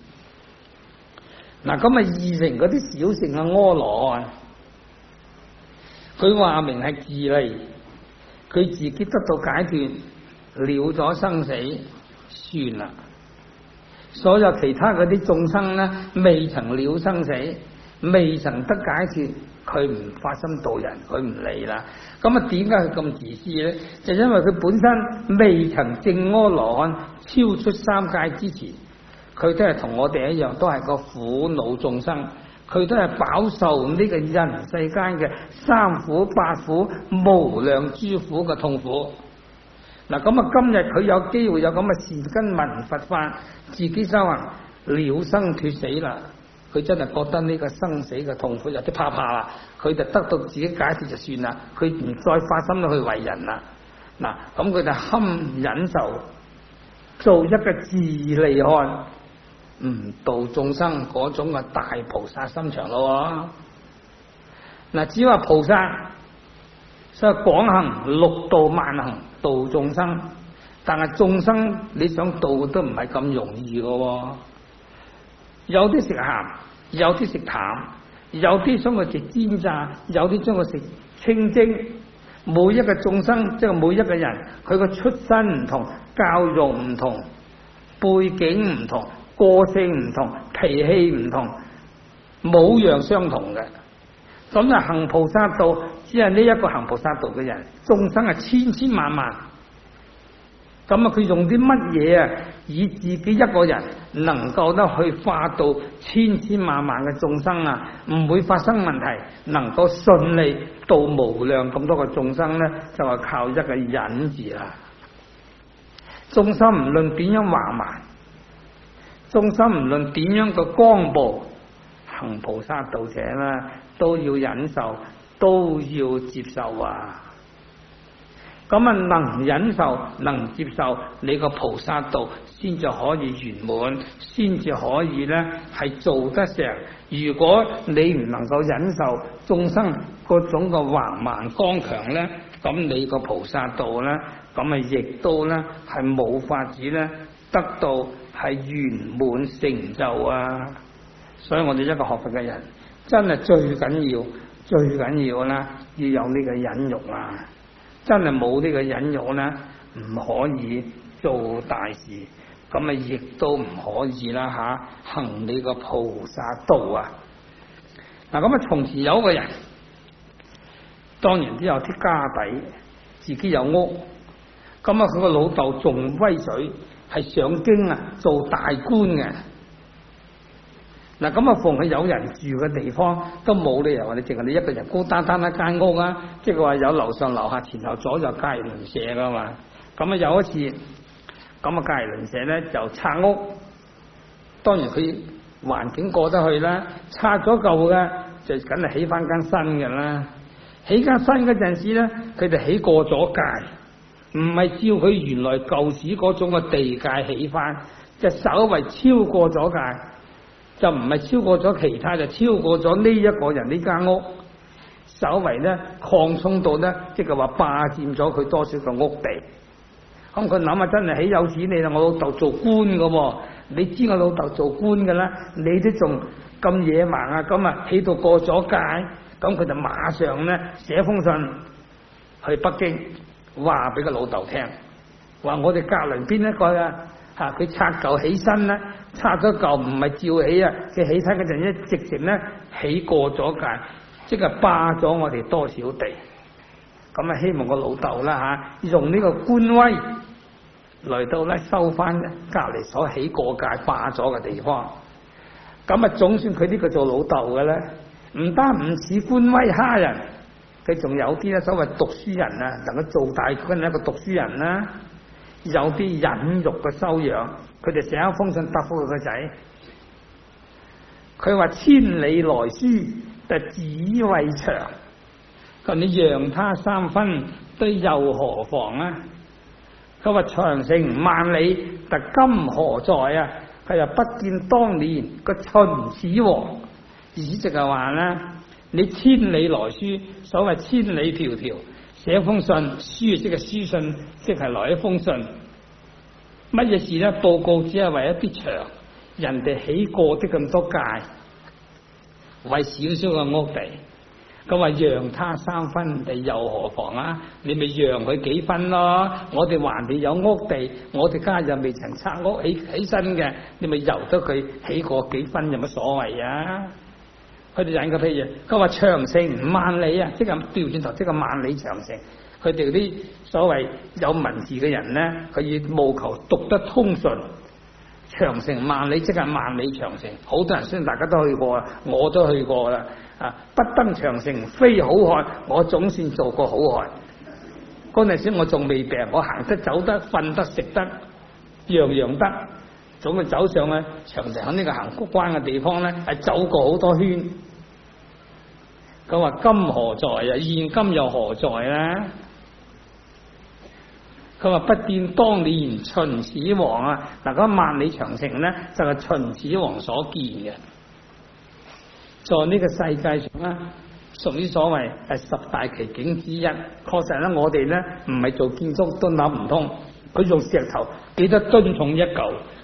[SPEAKER 2] 嗱，咁啊二乘嗰啲小乘嘅阿羅啊，佢話明係自利，佢自己得到解脫，了咗生死，算啦。所有其他嗰啲眾生咧，未曾了生死，未曾得解脫，佢唔發心度人，佢唔理啦。咁啊，點解佢咁自私咧？就因為佢本身未曾證阿羅漢，超出3界之前。佢都係同我哋一樣，都係個苦惱眾生，佢都係飽受呢個人世間嘅3苦8苦無量諸苦嘅痛苦。嗱，咁啊，今日佢有機會有咁嘅善根聞佛法，自己修行了生脱死啦，佢真係覺得呢個生死嘅痛苦有啲怕啦，佢就得到自己解脫就算啦，佢唔再發心去為人啦。嗱，咁佢就堪忍受做一個自利漢。度眾生嗰種嘅大菩薩心腸咯。嗱，只話菩薩所以廣行6道萬行度眾生，但係眾生你想度都唔係咁容易嘅。 有啲食鹹，有啲食淡，有啲想佢食煎炸，有啲將佢食清蒸。每一個眾生，即係每一個人，佢個出身唔同，教育唔同，背景唔同，個性唔同，脾氣唔同，冇樣相同嘅。咁啊，行菩薩道只係呢一個行菩薩道嘅人，眾生係千千萬萬。咁啊，佢用啲乜嘢啊？以自己一個人能夠得去化到千千萬萬嘅眾生啊，唔會發生問題，能夠順利度無量咁多個眾生咧，就係靠一個忍字啦。眾生唔論點樣橫蠻，眾生唔論點樣嘅光暴，行菩薩道者啦，都要忍受，都要接受啊！咁啊，能忍受、能接受，你個菩薩道先至可以圓滿，先至可以咧係做得成。如果你唔能夠忍受眾生嗰種嘅橫蠻剛強咧，咁你個菩薩道咧，咁啊亦都咧係冇法子咧得到係圓滿成就啊！所以我哋一個學佛嘅人，真係最緊要啦，要有呢個忍辱啊！真係冇呢個忍辱咧，唔可以做大事，咁啊亦都唔可以啦行你個菩薩道啊！嗱，咁啊從前有一個人，當然都有啲家底，自己有屋，咁啊佢個老豆仲威水，係上京啊做大官嘅。嗱，咁啊逢係有人住嘅地方，都冇理由話你淨係你一個人孤單單一間屋啊！即係話有樓上樓下前後左右隔籬鄰舍噶嘛。咁啊有一次，咁啊隔籬鄰舍咧就拆屋，當然佢環境過得去啦，拆咗舊嘅就梗係起翻間新嘅啦。起間新嗰陣時咧，佢哋起過咗界，唔係照佢原來舊時嗰種嘅地界起翻，就稍為超過咗界。就唔係超過咗其他，就超過咗呢一個人呢間屋，稍為咧擴充到咧，即係話霸佔咗佢多少個屋地。咁佢諗下真係起有錢你啦，我老豆做官㗎，你知我老豆做官㗎啦，你都仲咁野蠻啊！咁啊起到過咗界，咁佢就馬上咧寫封信去北京，話俾個老豆聽，話我哋隔鄰邊一個啊。佢拆舊起新咧，拆咗舊唔係照起啊！佢起親嗰陣一直情咧起過咗界，即係霸咗我哋多少地。咁啊，希望個老豆啦用呢個官威嚟到咧收翻隔離所起過界霸咗嘅地方。咁啊，總算佢呢個做老豆嘅咧，唔單唔似官威蝦人，佢仲有啲咧所謂讀書人啊，能夠做大官一個讀書人啦。有啲忍辱嘅修養，佢哋寫一封信答覆佢個仔，佢話千里來書，就只為長。佢話你讓他三分，都又何妨啊？佢話長城萬里，但今何在啊？佢又不見當年個秦始皇，意思就係話咧，你千里來書，所謂千里迢迢。寫封信，書即係書信，即係來一封信。乜嘢事咧？報告只係為一啲牆，人哋起過啲咁多界，為少少嘅屋地。咁話讓他三分地又何妨啊？你咪讓佢幾分咯。我哋還地有屋地，我哋家又未曾拆屋起身嘅，你咪由得佢起過幾分有乜所謂啊？佢哋引個譬如，佢話長城萬里啊，即係調轉頭，即係萬里長城。佢哋啲所謂有文字嘅人咧，佢要務求讀得通順。長城萬里即係萬里長城，好多人雖然大家都去過，我都去過啦。不登長城非好漢，我總算做過好漢。嗰陣時我仲未病，我行得走得瞓得食得樣樣得，總係走上去長城喺呢個函谷關嘅地方咧，係走過好多圈。佢話今何在啊？現今又何在咧？佢話不見當年秦始皇啊！嗱，嗰萬里長城咧就係秦始皇所建嘅，在呢個世界上咧屬於所謂係十大奇景之一。確實咧，我哋咧唔係做建築都諗唔通，佢用石頭幾多噸重一嚿，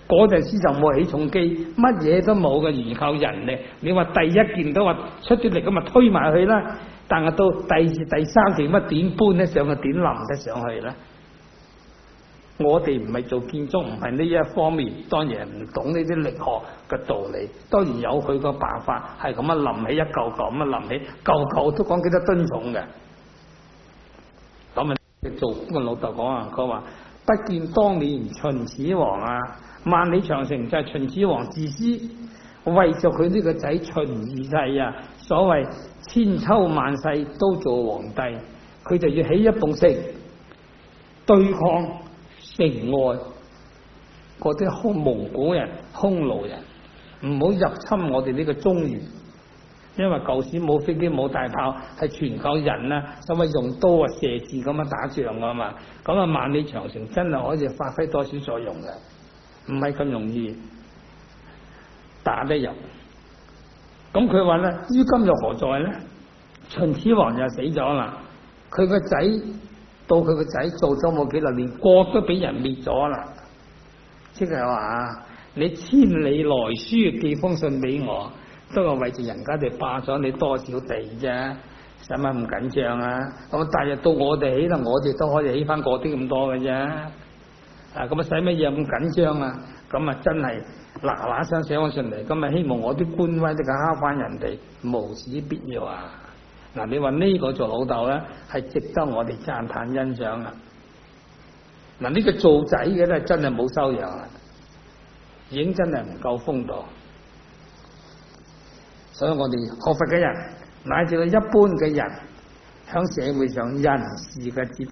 [SPEAKER 2] 嗰陣時就冇起重機，乜嘢都冇嘅，完全靠人力。你話第一件都話出啲力咁咪推埋去啦，但係到第二、第三件乜點搬得上去，點冧得上去咧？我哋唔係做建築，唔係呢一方面，當然唔懂呢啲力學嘅道理。當然有佢個辦法，係咁樣冧起一嚿嚿咁樣冧起，嚿嚿都講幾多噸重嘅。咁啊，做個老豆講啊，佢話不見當年秦始皇啊，萬里長城就係秦始皇自私，為咗佢呢個仔秦二世啊，所謂千秋萬世都做皇帝，佢就要起一棟城對抗城外嗰啲蒙古人、匈奴人，唔好入侵我哋呢個中原。因為舊時冇飛機冇大炮，係全靠人啊，所謂用刀啊、射箭咁樣打仗噶嘛。咁啊，萬里長城真係可以發揮多少作用嘅，唔係咁容易打得入。咁佢話咧，於今又何在咧？秦始皇就死咗啦，佢個仔到佢個仔做咗冇幾耐，連國都俾人滅咗啦。即係話你千里來書寄封信俾我，都係為住人家哋霸咗你多少地啫，使乜咁緊張啊？咁第日到我哋起啦，我哋都可以起翻嗰啲咁多嘅啫。啊，咁啊使乜嘢咁緊張啊？咁啊真係嗱嗱聲寫翻上嚟，咁啊希望我啲官威都考翻人哋，無此必要啊！嗱，你話呢個做老豆咧，係值得我哋讚歎欣賞啊！嗱，呢個做仔嘅咧，真係冇修養啊，已經真係唔夠風度。所以我哋學佛嘅人，乃至佢一般嘅人，響社會上人事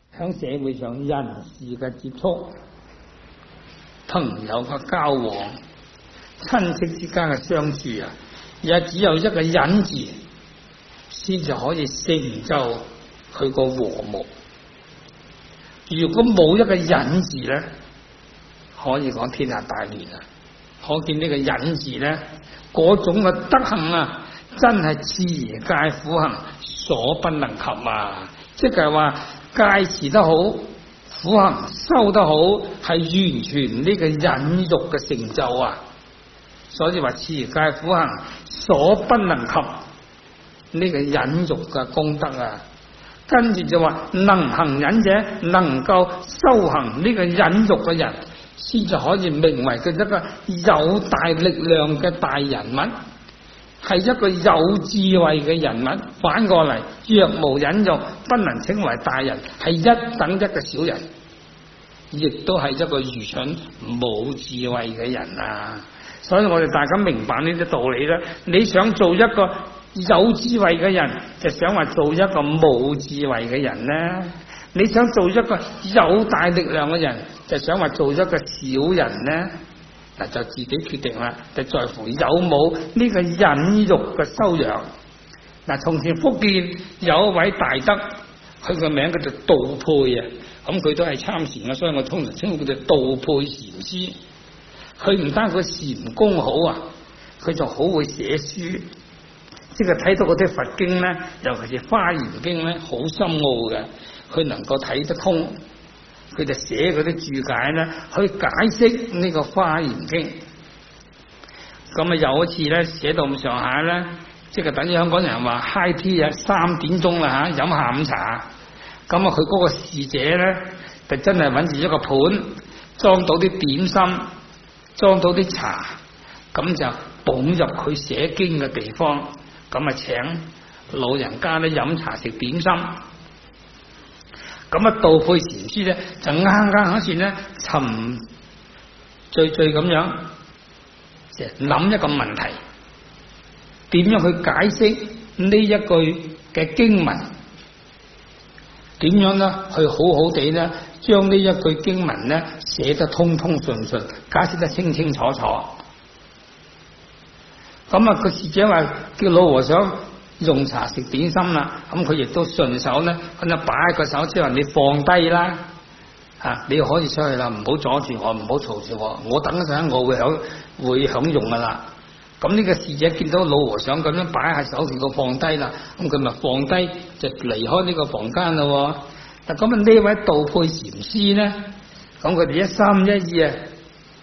[SPEAKER 2] 嘅接觸，朋友嘅交往，親戚之間嘅相處啊，也只有一個忍字，先至可以成就佢個和睦。如果冇一個忍字咧，可以講天下大亂啊！可見呢個忍字咧，嗰種嘅德行啊，真係持戒苦行所不能及啊！即係話戒持得好，苦行修得好，係完全呢個忍辱嘅成就啊！所以話持戒苦行所不能及呢個忍辱嘅功德啊！跟住就話能行忍者，能夠修行呢個忍辱嘅人，先至可以名為佢一個有大力量嘅大人物，係一個有智慧嘅人物。反過嚟，若無忍辱，不能稱為大人，係一等一嘅小人，亦都係一個愚蠢冇智慧嘅人啊！所以我哋大家明白呢啲道理啦。你想做一個有智慧嘅人，就想話做一個冇智慧嘅人呢？你想做一個有大力量嘅人，就想話做一個小人呢？嗱，就自己決定啦，就在乎有冇呢個忍辱嘅修養。嗱，從前福建有一位大德，佢個名叫做道沛啊，咁佢都係參禪嘅，所以我通常稱佢叫做道沛禪師。佢唔單佢禪功好啊，佢就好會寫書。即係睇到嗰啲佛經咧，尤其是《華嚴經》咧，好深奧嘅，佢能夠睇得通，佢就寫嗰啲注解咧，去解釋呢個《華嚴經》。咁啊有一次咧，寫到咁上下咧，即係等於香港人話 high tea 啊，3點鐘啦嚇，飲下午茶。咁啊，佢嗰個侍者咧，就真係揾住一個盤，裝到啲點心，裝到啲茶，咁就捧入佢寫經嘅地方。咁啊，請老人家咧飲茶食點心。咁啊，道沛禪師咧就啱啱好似咧沉醉咁樣，就諗一個問題，點樣去解釋呢一句嘅經文？點樣咧去好好地咧將呢一句經文咧寫得通通順順，解釋得清清楚楚。咁啊，個侍者話叫老和尚用茶食點心啦，咁佢亦都順手咧，咁就擺喺個手之後，你放低啦，你可以出去啦，唔好阻住我，唔好嘈住我，我等一陣我會享用噶啦。咁呢個侍者見到老和尚咁樣擺喺手，叫佢放低啦，咁佢咪放低就離開呢個房間咯。嗱，咁啊呢位道沛禪師咧，咁佢哋一心一意啊，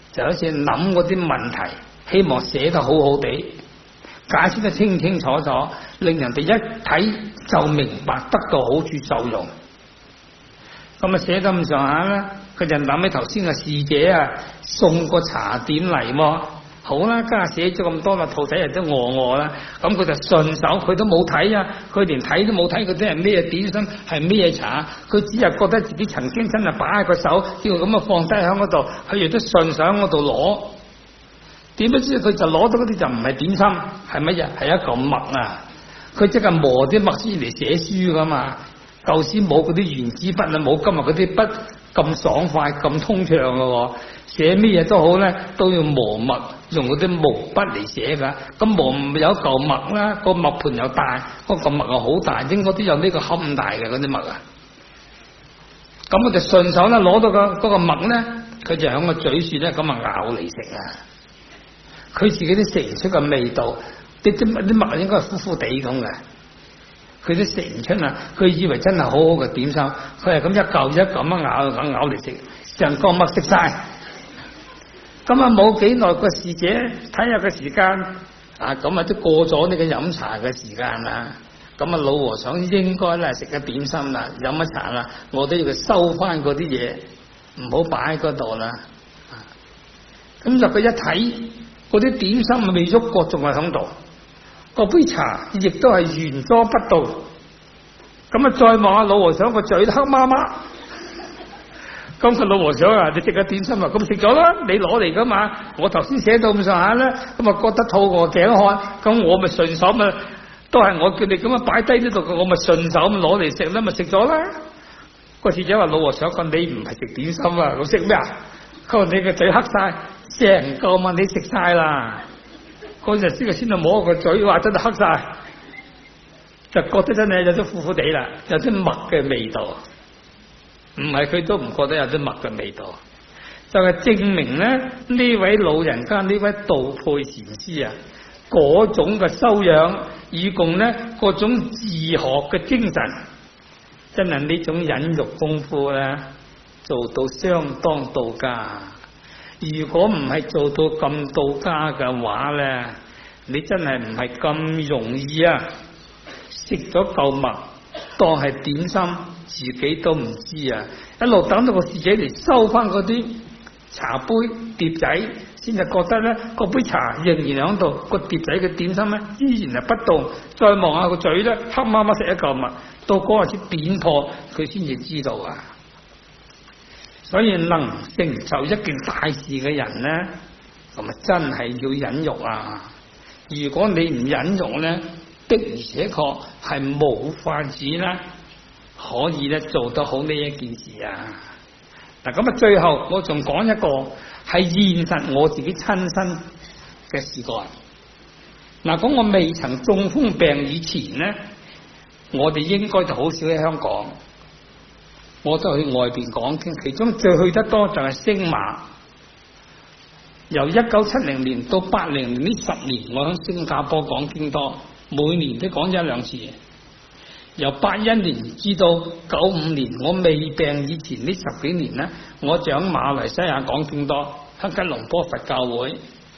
[SPEAKER 2] 就好似諗嗰啲問題，希望寫得好好地，解釋得清清楚楚，令人哋一睇就明白，得到好處受用。咁啊寫得咁上下啦，佢就諗起頭先嘅侍者啊，送個茶點嚟喎。好啦，家下寫咗咁多啦，徒弟人都餓啦，咁佢就順手，佢都冇睇啊，佢連睇都冇睇，佢啲係咩點心，係咩茶，佢只係覺得自己曾經真係擺喺個手，叫佢咁啊放低喺嗰度，佢亦都順手喺嗰度攞。點不知佢就攞到嗰啲就唔係點心，係乜嘢？係一嚿麥啊！佢即係磨啲麥先嚟寫書噶嘛，舊時冇嗰啲原子筆啊，冇今日嗰啲筆咁爽快、咁通暢噶喎。寫咩嘢都好咧，都要磨墨，用嗰啲毛筆嚟寫噶。咁磨有一嚿墨啦，個墨盤又大，嗰個墨又好大，應該都有呢個冚大嘅嗰啲墨啊。咁我就順手咧攞到嗰個墨咧，佢就喺個嘴唇咧咁啊咬嚟食啊。佢自己都食唔出個味道，啲墨應該係苦苦地咁嘅，佢都食唔出啊！佢以為真係好好嘅點心，佢係咁一嚿一嚿咬嚟食，成個墨食晒。咁啊冇幾耐個侍者睇下個時間啊，咁啊都過咗呢個飲茶嘅時間啦。咁啊老和尚應該咧食咗點心啦，飲咗茶啦，我都要佢收翻嗰啲嘢，唔好擺喺嗰度啦。咁就佢一睇嗰啲點心未喐過，仲係響度，個杯茶亦都係原裝不動。咁啊再望下老和尚個嘴黑麻麻。咁個老和尚啊，你食咗點心啊？咁食咗啦，你攞嚟噶嘛？我頭先寫到咁上下咧，咁啊覺得肚餓頸渴，咁我咪順手咪都係我叫你咁樣擺低呢度，我咪順手咁攞嚟食啦，咪食咗啦。個侍者話：老和尚講你唔係食點心啊，我食咩啊？佢話你個嘴黑晒，成嚿嘛你食晒啦。嗰陣時佢先就摸個嘴，話真係黑晒，就覺得真係有啲苦苦地啦，有啲墨嘅味道。唔係佢都唔覺得有啲墨嘅味道，就係證明咧呢位老人家呢位道配禪師啊，嗰種嘅修養，以共咧嗰種自學嘅精神，真係呢種忍辱功夫咧做到相當到家。如果唔係做到咁到家嘅話咧，你真係唔係咁容易啊！食咗嚿墨當係點心，自己都唔知啊！一路等到個侍者嚟收翻嗰啲茶杯碟仔，先就覺得咧個杯茶仍然喺度，個碟仔嘅點心咧依然係不動。再望下個嘴咧，黑麻麻食一嚿墨，到嗰陣時點破，佢先至知道啊！所以能成就一件大事嘅人咧，咁啊真係要忍辱啊！如果你唔忍辱咧，的而且確係冇法子啦，可以咧做得好呢一件事啊！嗱，咁啊，最後我仲講一個係現實我自己親身嘅事幹。嗱，講我未曾中風病以前咧，我哋應該就好少喺香港，我都去外邊講經，其中最去得多就係星馬。由1970年到80年呢10年，我喺新加坡講經多。每年都講一兩次，由81年至到95年，我未病以前呢10幾年呢，我就喺馬來西亞講經多，喺吉隆坡佛教會。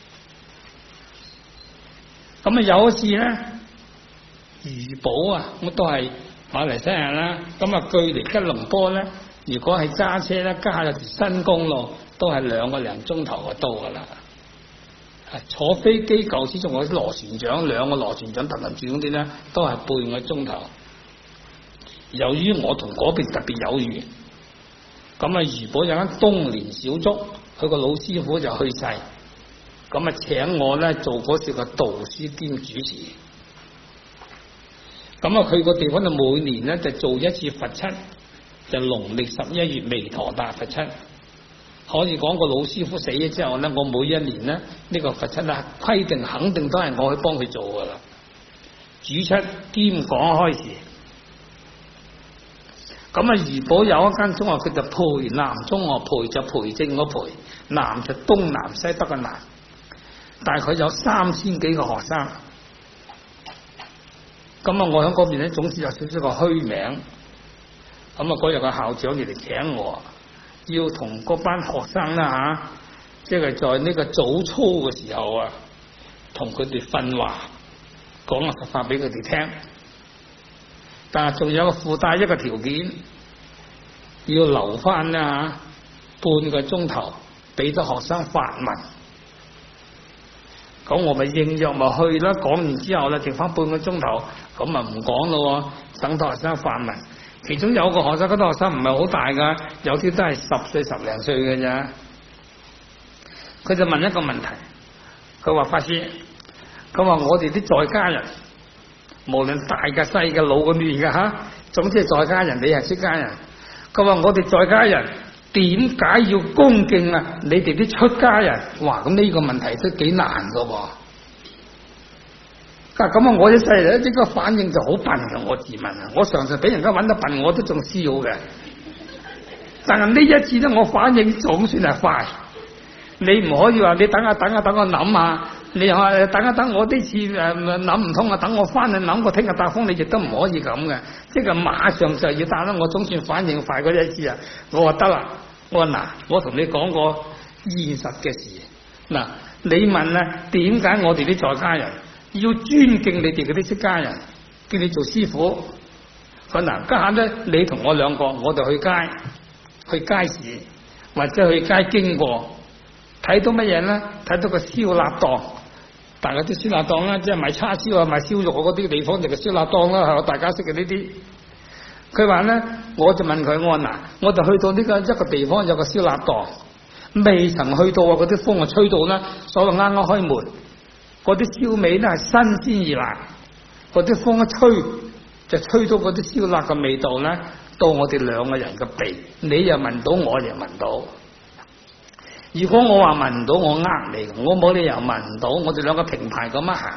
[SPEAKER 2] 咁啊有一次呢，怡保啊，我都係馬來西亞啦。咁啊距離吉隆坡呢，如果係揸車咧，加咗條新公路，都係2個零鐘頭就到噶啦。坐飛機舊時仲有啲螺旋槳，2個螺旋槳突突轉嗰啲咧，都係半個鐘頭。由於我同嗰邊特別有緣，咁啊怡保有間東蓮小築，佢個老師傅就去世，咁啊請我咧做嗰時個導師兼主持。咁啊佢個地方就每年咧就做一次佛七，就農曆11月彌陀達佛七。可以講個老師傅死咗之後咧，我每一年咧呢個佛七啊規定肯定都係我去幫佢做噶啦，主七兼講開示。咁啊怡保有一間中學叫做培南中學，培就培正個培，南就東南西北個南，大概有3000幾個學生。咁啊我喺嗰邊咧總之有少少個虛名。咁啊嗰日個校長就嚟請我，要同嗰班學生啦即係在呢個早操嘅時候啊，同佢哋訓話，講個佛法俾佢哋聽。但係仲有個附帶一個條件，要留翻半個鐘頭俾咗學生發問。咁我咪應約咪去啦，講完之後咧，剩翻半個鐘頭，咁啊唔講咯，等到學生發問。其中有個學生，嗰啲學生唔係好大噶，有啲都係10歲10零歲嘅咋。佢就問一個問題，佢話法師，佢話我哋啲在家人，無論大嘅細嘅老嘅嫩嘅吓，總之係在家人，你係出家人。佢話我哋在家人點解要恭敬啊？你哋啲出家人，哇！咁呢個問題都幾難噶噃。咁啊，我一細嚟呢個反應就好笨嘅。我自問啊，我常常俾人家揾得笨，我都仲笑嘅。但係呢一次咧，我反應總算係快。你唔可以話你等我諗下，你話等一等我呢次諗唔通啊，等我翻去諗過聽日答覆你，亦都唔可以咁嘅。即係馬上就要答啦，我總算反應快嗰一次啊！我話得啦，我話嗱，我同你講個現實嘅事。嗱，你問啊，點解我哋啲在家人要尊敬你哋嗰啲出家人，叫你做師傅？佢嗱，家下咧，你同我兩個，我就去街市或者去街經過。睇到乜嘢咧？睇到個燒臘檔，大家啲燒臘檔啦，即係賣叉燒啊、賣燒肉嗰啲地方就係燒臘檔啦，係大家識嘅呢啲。佢話咧，我就問佢，我話嗱，我就去到呢個一個地方有個燒臘檔，未曾去到啊，嗰啲風啊吹到啦，所謂啱啱開門，嗰啲燒味咧係新鮮熱辣，嗰啲風一吹就吹到嗰啲燒臘嘅味道咧，到我哋兩個人嘅鼻，你又聞到，我又聞到。如果我話聞唔到，我你，我冇理由聞唔到。我哋兩個平排咁樣行，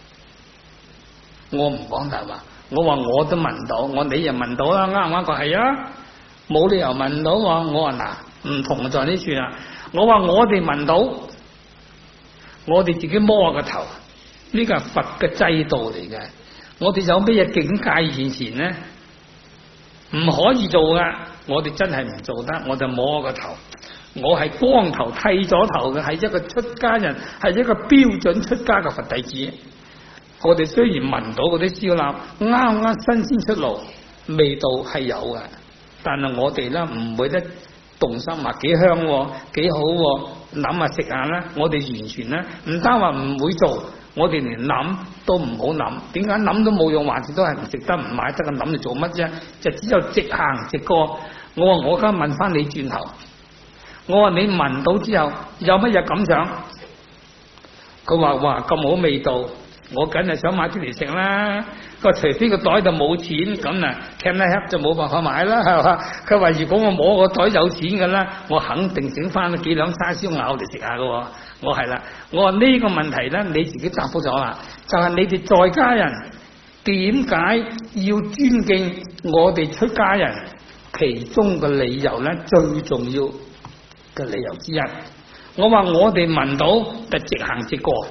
[SPEAKER 2] 我唔講大話。我話我都聞到，你又聞到啦，啱唔啱？佢係啊，冇理由聞唔到。我話嗱，唔同在呢處啦。我話我哋聞到，我哋自己摸下個頭，呢個係佛嘅制度嚟嘅。我哋有咩嘢境界現前呢？唔可以做噶，我哋真係唔做得。我就摸下個頭。我係光頭剃咗頭嘅，係一個出家人，係一個標準出家嘅佛弟子。我哋雖然聞到嗰啲燒臘啱啱新鮮出爐，味道係有嘅，但係我哋咧唔會咧動心話幾香幾好，諗下食下啦。我哋完全咧唔單話唔會做，我哋連諗都唔好諗。點解諗都冇用，還是都係唔食得唔買得嘅？諗嚟做乜啫？就只有直行直過。我話我而家問翻你轉頭。我話你聞到之後有乜嘢感想？佢話哇咁好味道，我梗係想買啲嚟食啦。佢話除非個袋就冇錢咁啊 can I help 就冇辦法買啦，係嘛？佢話如果我摸個袋有錢嘅啦，我肯定整翻幾兩叉燒咬嚟食下噶。我係啦，我話呢個問題咧，你自己答覆咗啦，就係你哋在家人點解要尊敬我哋出家人？其中嘅理由咧，最重要嘅理由之一，我話我哋聞到就直行直過。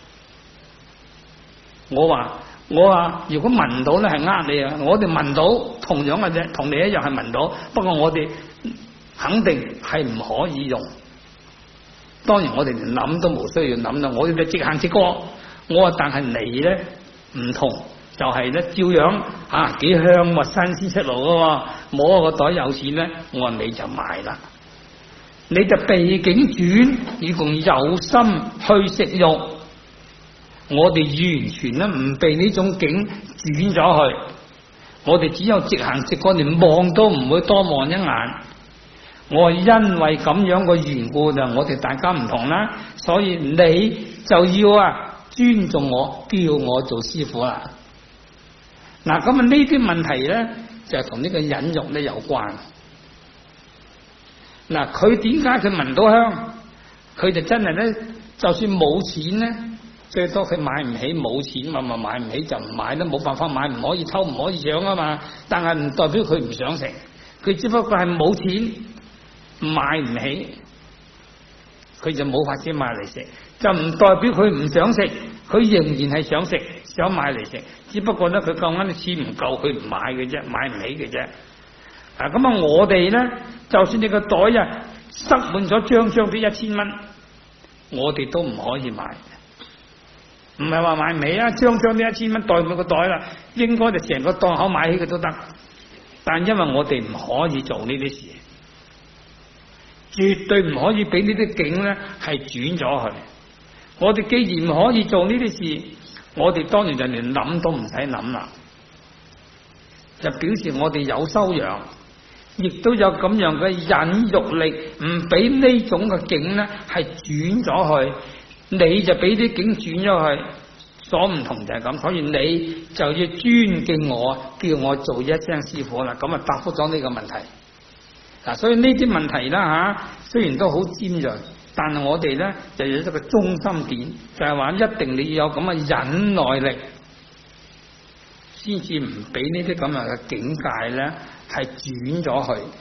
[SPEAKER 2] 我話如果聞到咧係你啊，我哋聞到同樣嘅啫，同你一樣係聞到，不過我哋肯定係唔可以用。當然我哋連諗都冇需要諗啦，我哋就直行直過。我話但係你咧唔同，就係咧照樣幾香喎，新鮮出爐噶喎，摸個袋有錢咧，我話你就買啦。你就避境轉，以共有心去食肉。我哋完全咧唔被呢種境轉咗去，我哋只有直行直過，連望都唔會多望一眼。我係因為咁樣嘅緣故就我哋大家唔同啦，所以你就要尊重我，叫我做師父啦。嗱，咁呢啲問題咧就同呢個忍辱咧有關。嗱，佢點解佢聞到香？佢就真係咧，就算冇錢咧，最多佢買唔起，冇錢咪買唔起就唔買啦，冇辦法買，唔可以偷，唔可以搶啊嘛。但係唔代表佢唔想食，佢只不過係冇錢買唔起，佢就冇法子買嚟食，就唔代表佢唔想食，佢仍然係想食，想買嚟食，只不過咧佢夠啱啲錢唔夠，佢唔買嘅啫，買唔起嘅啫。咁我哋咧，就算你個袋塞滿咗張張都1000蚊， 我哋都唔可以買。唔係話買唔起啊，張呢1000蚊袋滿個袋啦，應該就成個檔口買起嘅都得。但因為我哋唔可以做呢啲事，絕對唔可以俾呢啲境咧係轉咗去。我哋既然唔可以做呢啲事，我哋當然就連諗都唔使諗啦，就表示我哋有修養，亦都有咁樣嘅忍辱力，唔俾呢種嘅境咧係轉咗去。你就俾啲境轉咗去，所唔同就係咁，所以你就要尊敬我，叫我做一聲師傅啦。咁啊答覆咗呢個問題。嗱，所以呢啲問題啦吓，雖然都好尖銳，但係我哋咧就有一個中心點，就係話一定你要有咁嘅忍耐力，先至唔俾呢啲咁樣嘅境界咧係轉咗去。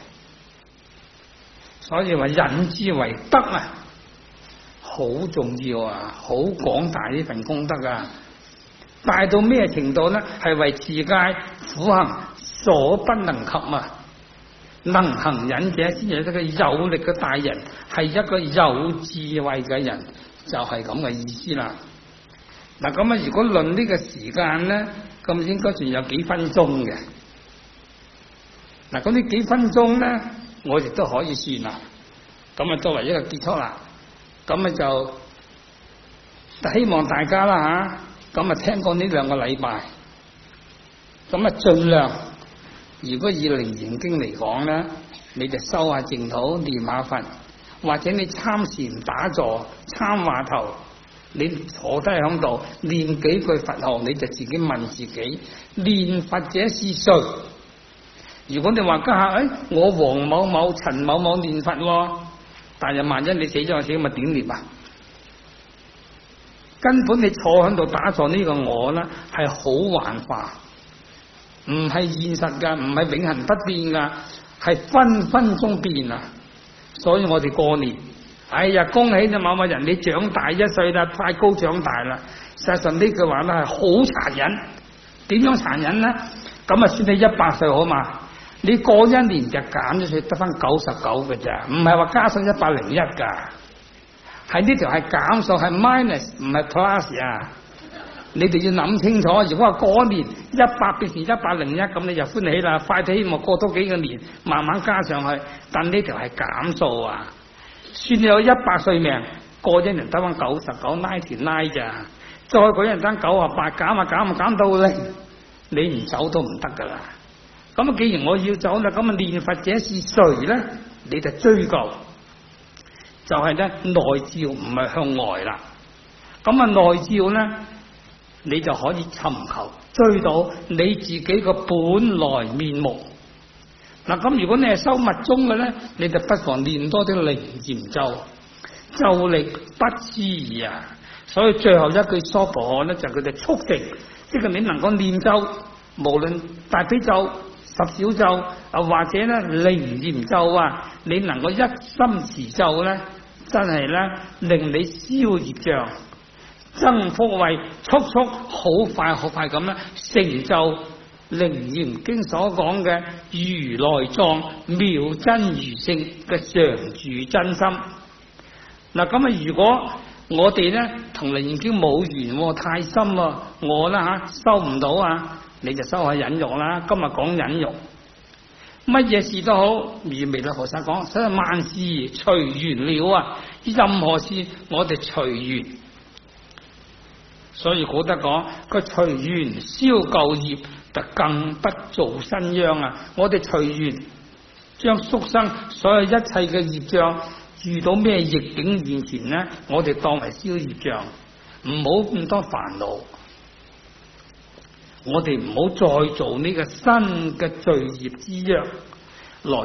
[SPEAKER 2] 所以話忍之為德啊，好重要啊，好廣大呢份功德啊！大到咩程度呢？係為持戒苦行所不能及啊！能行忍者先係一個有力嘅大人，係一個有智慧嘅人，就係咁嘅意思啦。嗱，咁啊，如果論呢個時間呢，咁應該仲有幾分鐘嘅。嗱，咁呢幾分鐘呢，我亦都可以算啦。咁啊，作為一個結束啦。咁啊就希望大家啦吓，咁啊聽過呢2個禮拜，咁啊盡量，如果以《楞嚴經》嚟講咧，你就修下淨土，念下佛，或者你參禪打坐、參話頭，你坐低響度念幾句佛號，你就自己問自己：念佛者是誰？如果你話家下我黃某某、陳某某念佛喎。但係萬一你死咗死咪點念啊？根本你坐喺度打坐呢個我呢係好幻化，唔係現實噶，唔係永恆不變噶，係分分鐘變啊！所以我哋過年，哎呀，恭喜你某某人，你長大1歲啦，快高長大啦！實際上呢句話呢係好殘忍，點樣殘忍呢？咁啊算你100歲好嘛？你過1年就減咗佢得翻99嘅咋，唔係話加上101噶，係呢條係減數，係 minus 唔係 plus 啊！你哋要諗清楚，如果話過年100變成101，咁你就歡喜啦，快啲希望過多幾個年，慢慢加上去。但呢條係減數啊，算你有100歲命，過1年得翻99，99咋，再過1年得98，減到0，你唔走都唔得噶啦。咁啊，既然我要走啦，咁啊，念佛者是誰咧？你就追究，就係咧內照，唔係向外啦。咁啊，內照咧，你就可以尋求追到你自己個本來面目。嗱，咁如果你係修密宗嘅咧，你就不妨念多啲楞嚴咒，咒力不思議啊！所以最後一句娑婆訶咧，就佢哋速成，即係你能夠念咒，無論大悲咒、十小咒啊，或者咧楞嚴咒啊，你能夠一心持咒咧，真係咧令你消業障、增福慧，速好快咁咧成就楞嚴經所講嘅如來藏妙真如性嘅常住真心。嗱，咁啊，如果我哋咧同楞嚴經冇緣，太深啊，我啦收唔到啊。你就收下忍辱啦。今日講忍辱，乜嘢事都好，如彌勒菩薩講，所以萬事隨緣了啊！任何事我哋隨緣，所以古德講，佢隨緣消舊業，就更不造新殃啊！我哋隨緣將宿生所有一切嘅業障，遇到咩逆境面前呢，我哋當為消業障，唔好咁多煩惱。我哋唔好再做呢個新嘅罪業之約。